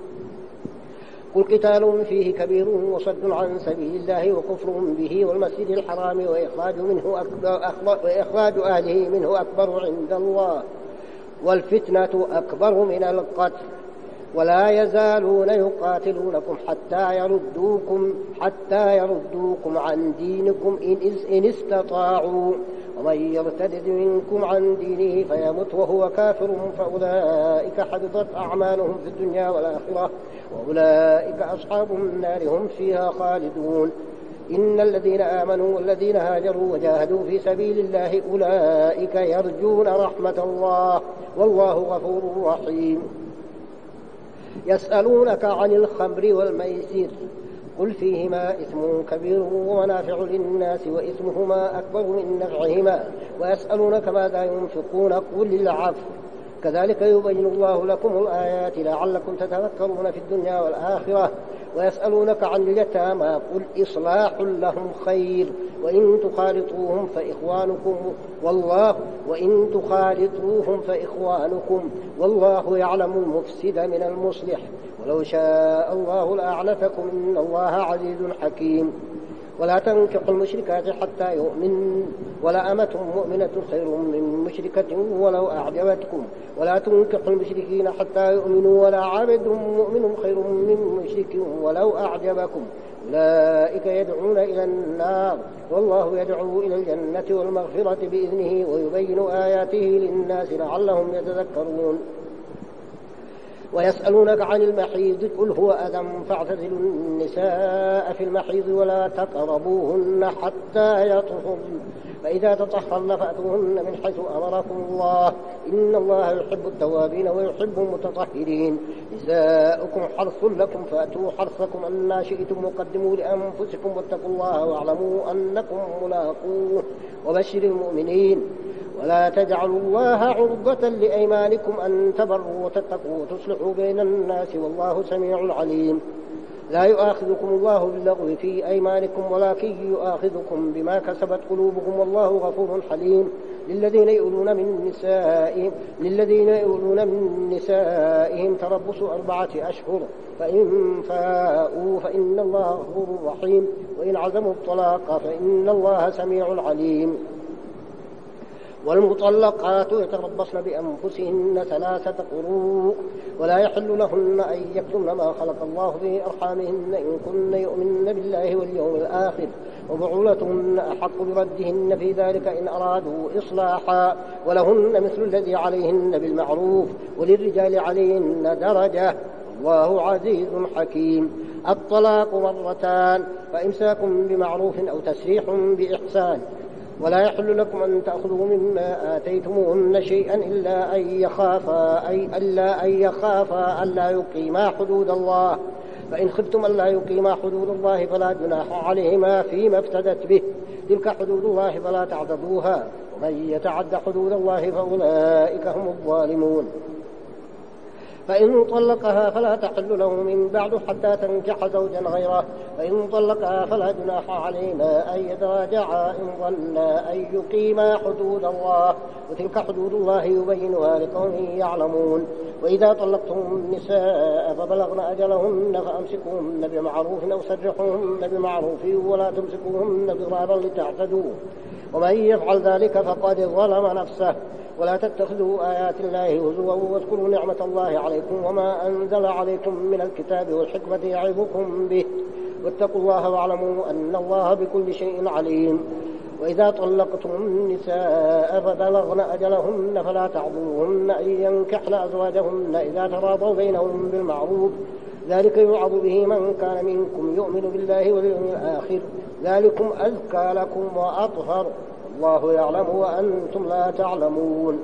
قل قتال فيه كبير وصد عن سبيل الله وكفر به والمسجد الحرام وإخراج منه أكبر وإخراج أهله منه أكبر عند الله والفتنة أكبر من القتل ولا يزالون يقاتلونكم حتى يردوكم حتى يردوكم عن دينكم إن استطاعوا ومن يرتد منكم عن دينه فيمت وهو كافر فأولئك حبطت أعمالهم في الدنيا والآخرة وأولئك أصحاب النار هم فيها خالدون. إن الذين آمنوا والذين هاجروا وجاهدوا في سبيل الله أولئك يرجون رحمة الله والله غفور رحيم. يسألونك عن الخمر والميسر قل فيهما إثم كبير ومنافع للناس وإثمهما أكبر من نفعهما ويسألونك ماذا ينفقون قل العفو كذلك يبين الله لكم الآيات لعلكم تتذكرون في الدنيا والآخرة. ويسألونك عن اليتامى قل إصلاح لهم خير وإن تخالطوهم فإخوانكم والله وإن تخالطوهم فإخوانكم والله يعلم المفسد من المصلح ولو شاء الله لأعنتكم إن الله عزيز حكيم. ولا تنكحوا المشركات حتى يؤمن ولا أمة مؤمنة خير من مشركة ولو أعجبتكم ولا تنكحوا المشركين حتى يؤمنوا ولا عبد مؤمن خير من مشرك ولو أعجبكم أولئك يدعون إلى النار والله يدعو إلى الجنة والمغفرة بإذنه ويبين آياته للناس لعلهم يتذكرون. ويسألونك عن المحيض قل هو أذى فاعتزلوا النساء في المحيض ولا تقربوهن حتى يطهرن فإذا تطهرن فأتوهن من حيث أمركم الله إن الله يحب التوابين ويحب المتطهرين نساؤكم حرث لكم فأتوا حرثكم أن شئتم وقدموا لأنفسكم واتقوا الله واعلموا أنكم ملاقوه وبشر المؤمنين ولا تجعلوا الله عرضة لأيمانكم أن تبروا وتتقوا وتصلحوا بين الناس والله سميع عليم لا يؤاخذكم الله باللغو في أيمانكم ولكن يؤاخذكم بما كسبت قلوبكم والله غفور حليم للذين يؤلون من نسائهم للذين يؤلون من نسائهم تربص أربعة أشهر فإن فاءوا فإن الله غفور رحيم وإن عزموا الطلاق فإن الله سميع عليم والمطلقات يتربصن بأنفسهن ثلاثة قروء ولا يحل لهن أن يكتمن ما خلق الله في أرحامهن إن كن يؤمن بالله واليوم الآخر وبعولتهن أحق بردهن في ذلك إن أرادوا إصلاحا ولهن مثل الذي عليهن بالمعروف وللرجال عليهن درجة والله عزيز حكيم الطلاق مرتان فإمساكم بمعروف أو تسريح بإحسان ولا يحل لكم أن تأخذوا مما آتيتموهن شيئا إلا أن يخافا أي ألا أن يخافا ألا يقيما حدود الله فإن خفتم ألا يقيما حدود الله فلا جناح عليهما فيما افتدت به تلك حدود الله فلا تعتدوها ومن يتعد حدود الله فأولئك هم الظالمون فإن طلقها فلا تحل له من بعد حتى تنكح زوجا غيره فإن طلقها فلا جناح عليهما أن يتراجعا إن ظنا أن يقيما حدود الله وتلك حدود الله يبينها لقوم يعلمون وإذا طلقتم النساء فبلغن أجلهن فأمسكوهن بمعروف أو سرحوهن بمعروف ولا تمسكوهن ضرارا لتعتدوا ومن يفعل ذلك فقد ظلم نفسه ولا تتخذوا آيات الله هزوا واذكروا نعمة الله عليكم وما أنزل عليكم من الكتاب والحكمة يعظكم به واتقوا الله واعلموا أن الله بكل شيء عليم وإذا طلقتم النساء فبلغن أجلهن فلا تعضلوهن أن ينكحن أزواجهن إذا تراضوا بينهم بالمعروف ذلك يوعظ به من كان منكم يؤمن بالله واليوم الآخر ذلكم أزكى لكم وأطهر الله يعلم وأنتم لا تعلمون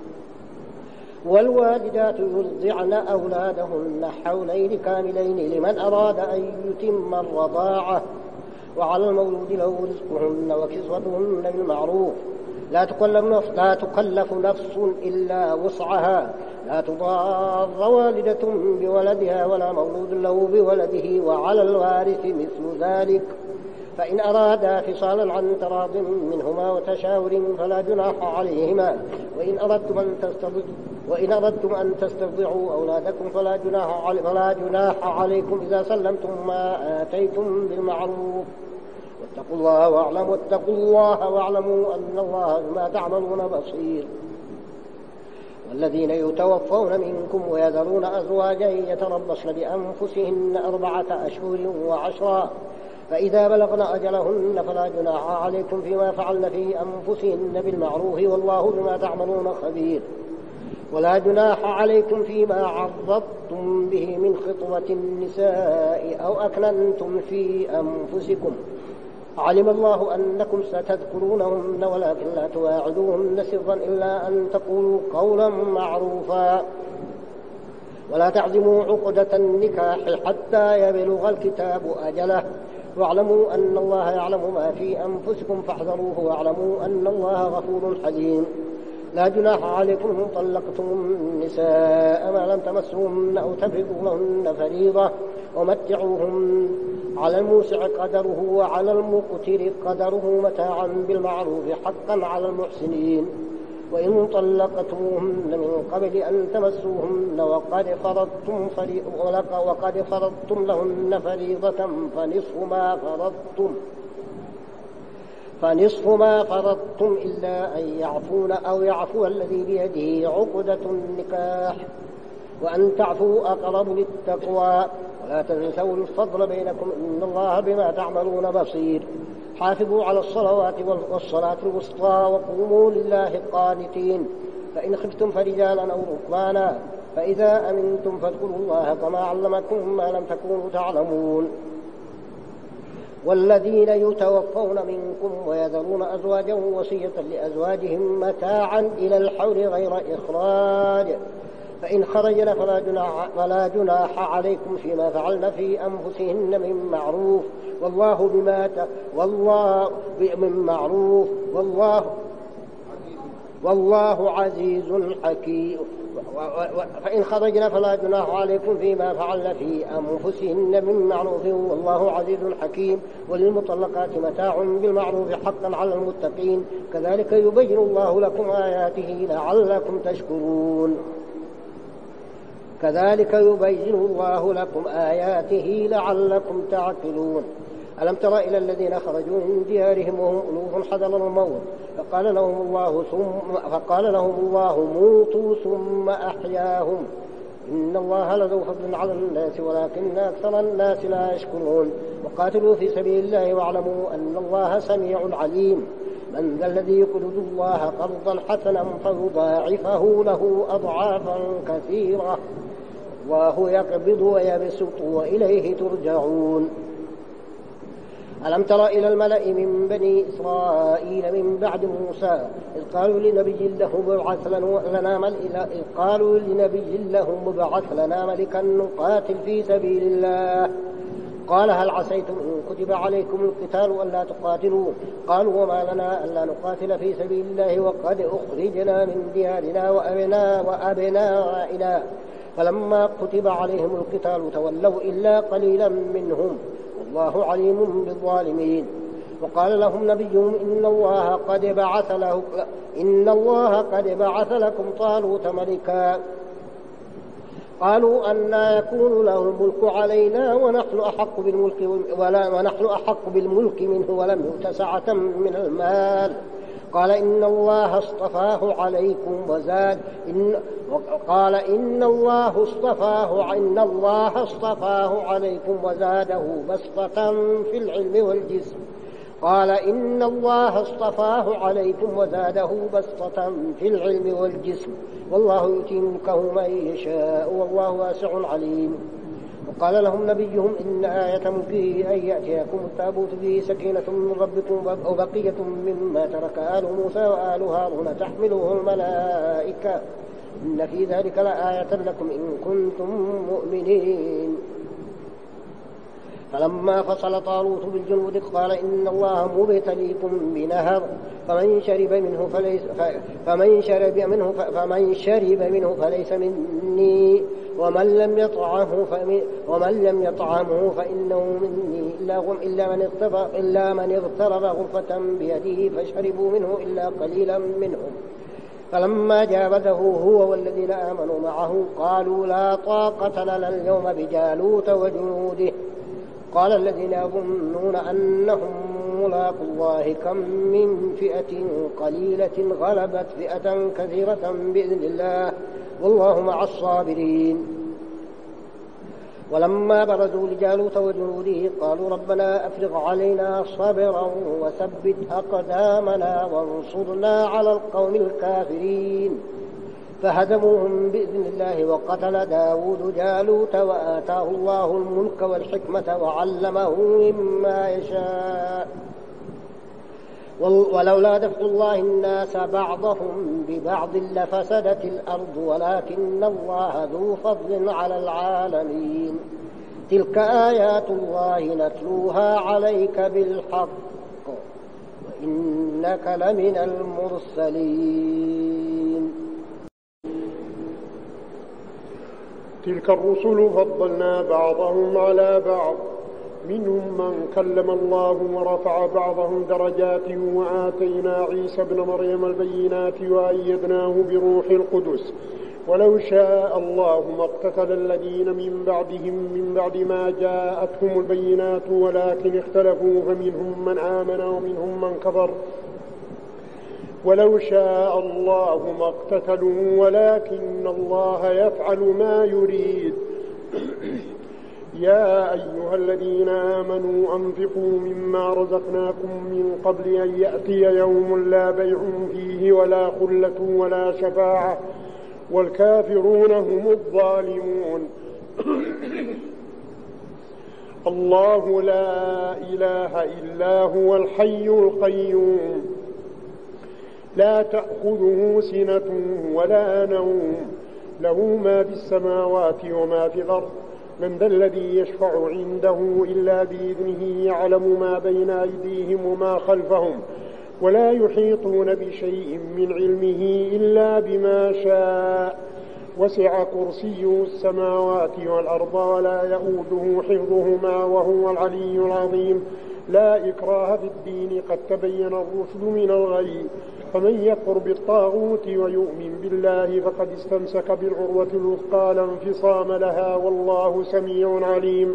والوالدات يرضعن أولادهن حولين كاملين لمن أراد أن يتم الرضاعة وعلى المولود له رزقهن وكسوتهن بالمعروف لا تكلف, لا تكلف نفس إلا وسعها لا تضار والدة بولدها ولا مولود له بولده وعلى الوارث مثل ذلك فإن أرادا فصالا عن تراض منهما وتشاور فلا جناح عليهما وإن أردتم أن تسترضعوا وإن أردتم أن تسترضعوا أولادكم فلا جناح علي فلا جناح عليكم إذا سلمتم ما آتيتم بالمعروف واتقوا الله واعلموا واتقوا الله واعلموا أن الله بما تعملون بصير والذين يتوفون منكم ويذرون أزواجا يتربصن بأنفسهن أربعة أشهر وعشرا فإذا بلغن أجلهن فلا جناح عليكم فيما فعلن في أنفسهن بالمعروف والله بما تعملون خبير ولا جناح عليكم فيما عرضتم به من خطبة النساء أو أكننتم في أنفسكم علم الله أنكم ستذكرونهن ولكن لا تواعدوهن سرا إلا أن تقولوا قولا معروفا ولا تعزموا عقدة النكاح حتى يبلغ الكتاب أجله واعلموا أن الله يعلم ما في أنفسكم فاحذروه واعلموا أن الله غفور حليم لا جناح عليكم إن طلقتم النساء ما لم تمسوهن أو تفرضوا لهن فريضة ومتعوهن على الموسع قدره وعلى المقتر قدره متاعا بالمعروف حقا على المحسنين وإن طلقتموهن من قبل أن تمسوهن وقد فرضتم فريضة وقد فرضتم لهن فريضة فنصف ما فرضتم فنصف ما فرضتم إلا أن يعفون أو يعفو الذي بيده عقدة النكاح وأن تعفوا أقرب للتقوى ولا تنسوا الفضل بينكم إن الله بما تعملون بصير حافظوا على الصلوات والصلاة الوسطى وقوموا لله قانتين فإن خفتم فرجالا أو ركبانا فإذا أمنتم فاذكروا الله كما علمكم ما لم تكونوا تعلمون والذين يتوفون منكم ويذرون أزواجا وصية لأزواجهم متاعا إلى الحول غير إخراج فإن خرجن فلا جناح, فلا جناح عليكم فيما فعلن في أنفسهن من معروف والله بما ت... والله من معروف والله والله عزيز حكيم. فإن خرجن فلا جناح عليكم فيما فعلن في أنفسهن من معروف والله عزيز حكيم. وللمطلقات متاع بالمعروف حقا على المتقين كذلك يبين الله لكم آياته لعلكم تشكرون. كذلك يبين الله لكم آياته لعلكم تعقلون. ألم تر إلى الذين خرجوا من ديارهم وهم ألوف حذر الموت فقال لهم الله ثم فقال لهم الله موتوا ثم أحياهم إن الله لذو فضل على الناس ولكن أكثر الناس لا يشكرون. وقاتلوا في سبيل الله واعلموا أن الله سميع عليم. من ذا الذي يقرض الله قرضا حسنا فيضاعفه له أضعافا كثيرة والله يقبض ويبسط وإليه ترجعون. ألم تر إلى الملأ من بني إسرائيل من بعد موسى إذ قالوا لنبي له مبعث لنا ملئا إذ قالوا لنبي له مبعث لنا ملكا نقاتل في سبيل الله قال هل عسيتم إن كتب عليكم القتال ألا تقاتلوا قالوا وما لنا ألا نقاتل في سبيل الله وقد أخرجنا من ديارنا وأبنا وأبنائنا فلما كتب عليهم القتال تولوا إلا قليلا منهم والله عليم بالظالمين. وقال لهم نبيهم إن الله قد بعث له إن الله قد بعث لكم طالوت ملكا قالوا أنى يكون له الملك علينا ونحن أحق بالملك ولا ونحن أحق بالملك منه ولم يؤت سعة من المال قال إن الله اصطفاه عليكم وزاد إن قال إن الله اصطفاه إن الله اصطفاه عليكم وزاده بسطة في العلم والجسم قال إن الله اصطفاه عليكم وزاده بسطة في العلم والجسم والله يؤتي ملكه من يشاء والله واسع عليم. وقال لهم نبيهم إن آية ملكه أن يأتيكم التابوت به سكينة من ربكم وبقية مما ترك آل موسى وآل هارون تحمله الملائكة إن في ذلك لآية لكم إن كنتم مؤمنين. فلما فصل طالوت بالجنود قال إن الله مبتليكم بنهر فمن شرب منه فليس فمن شرب منه فمن شرب منه فليس مني ومن لم يطعمه ومن لم يطعمه فإنه مني إلا من اغترف إلا من اغترف غرفة بيده فشربوا منه إلا قليلا منهم. فلما جاوزه هو والذين آمنوا معه قالوا لا طاقة لنا اليوم بجالوت وجنوده قال الذين يظنون أنهم ملاقو الله كم من فئة قليلة غلبت فئة كثيرة بإذن الله والله مع الصابرين. ولما برزوا لجالوت وجنوده قالوا ربنا أفرغ علينا صبرا وثبت أقدامنا وانصرنا على القوم الكافرين فهزموهم بإذن الله. وقتل داود جالوت وآتاه الله الملك والحكمة وعلمه مما يشاء ولولا دفع الله الناس بعضهم ببعض لفسدت الأرض ولكن الله ذو فضل على العالمين. تلك آيات الله نتلوها عليك بالحق وإنك لمن المرسلين. تلك الرسل فضلنا بعضهم على بعض منهم من كلم الله ورفع بعضهم درجات وآتينا عيسى ابن مريم البينات وأيدناه بروح القدس ولو شاء الله ما اقتتل الذين من بعدهم من بعد ما جاءتهم البينات ولكن اختلفوا فمنهم من آمن ومنهم من كفر ولو شاء الله ما اقتتلوا ولكن الله يفعل ما يريد. يا أيها الذين آمنوا أنفقوا مما رزقناكم من قبل أن يأتي يوم لا بيع فيه ولا خلة ولا شفاعة والكافرون هم الظالمون. الله لا إله إلا هو الحي القيوم لا تأخذه سنة ولا نوم له ما في السماوات وما في الأرض من ذا الذي يشفع عنده إلا بإذنه يعلم ما بين أيديهم وما خلفهم ولا يحيطون بشيء من علمه إلا بما شاء وسع كرسيه السماوات والأرض ولا يؤوده حفظهما وهو العلي العظيم لا إكراه في الدين قد تبين الرشد من الغي فمن يكفر بالطاغوت ويؤمن بالله فقد استمسك بالعروة الوثقى لا انفصام لها والله سميع عليم.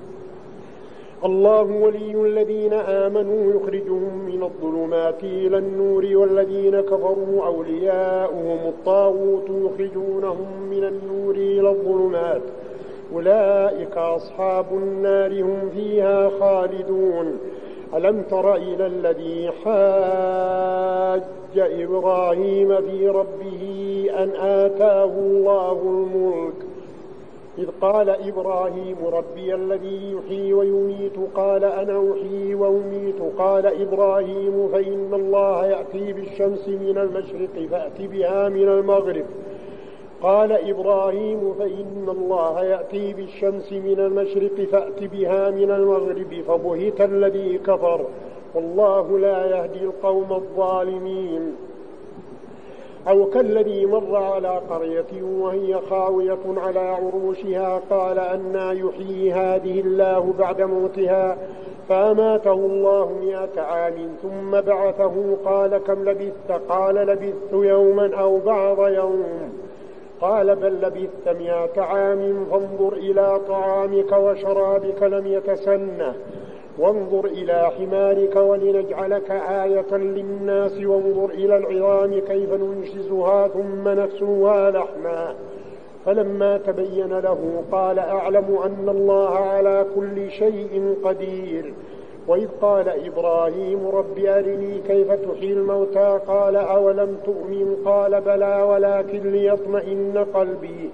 الله ولي الذين آمنوا يخرجهم من الظلمات إلى النور والذين كفروا أولياؤهم الطاغوت يخرجونهم من النور إلى الظلمات أولئك أصحاب النار هم فيها خالدون. ألم تر إلى الذي حاج إبراهيم في ربه أن آتاه الله الملك إذ قال إبراهيم ربي الذي يحيي ويميت قال أنا أحيي وأميت قال إبراهيم فإن الله يأتي بالشمس من المشرق فأت بها من المغرب قال إبراهيم فإن الله يأتي بالشمس من المشرق فأت بها من المغرب فبهت الذي كفر والله لا يهدي القوم الظالمين. أو كالذي مر على قرية وهي خاوية على عروشها قال أنى يحيي هذه الله بعد موتها فأماته الله مئة عام ثم بعثه قال كم لبثت قال لبثت يوما أو بعض يوم قال بل لبثت مئة عام فانظر إلى طعامك وشرابك لم يتسنه وانظر إلى حمارك ولنجعلك آية للناس وانظر إلى العظام كيف ننشزها ثم نكسوها لحما فلما تبين له قال أعلم أن الله على كل شيء قدير. وإذ قال إبراهيم رب أرني كيف تحيي الموتى قال أولم تؤمن قال بلى ولكن ليطمئن قلبي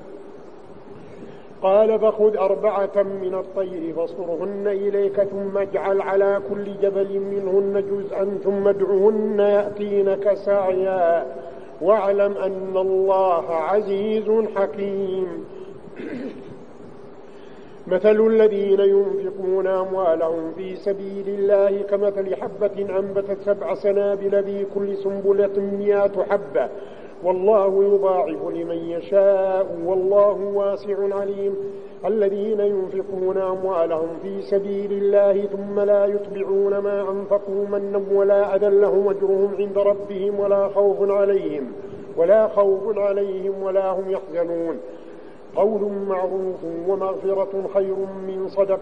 قال فخذ أربعة من الطير فاصرهن إليك ثم اجعل على كل جبل منهن جزءا ثم ادعهن يأتينك سعيا واعلم أن الله عزيز حكيم. مثل الذين ينفقون أموالهم في سبيل الله كمثل حبة أنبتت سبع سنابل في كل سنبلة مئة حبة والله يضاعف لمن يشاء والله واسع عليم. الذين ينفقون أموالهم في سبيل الله ثم لا يتبعون ما أنفقوا منا ولا أذى لهم أجرهم عند ربهم ولا خوف عليهم ولا خوف عليهم ولا هم يحزنون. قول معروف ومغفرة خير من صدقة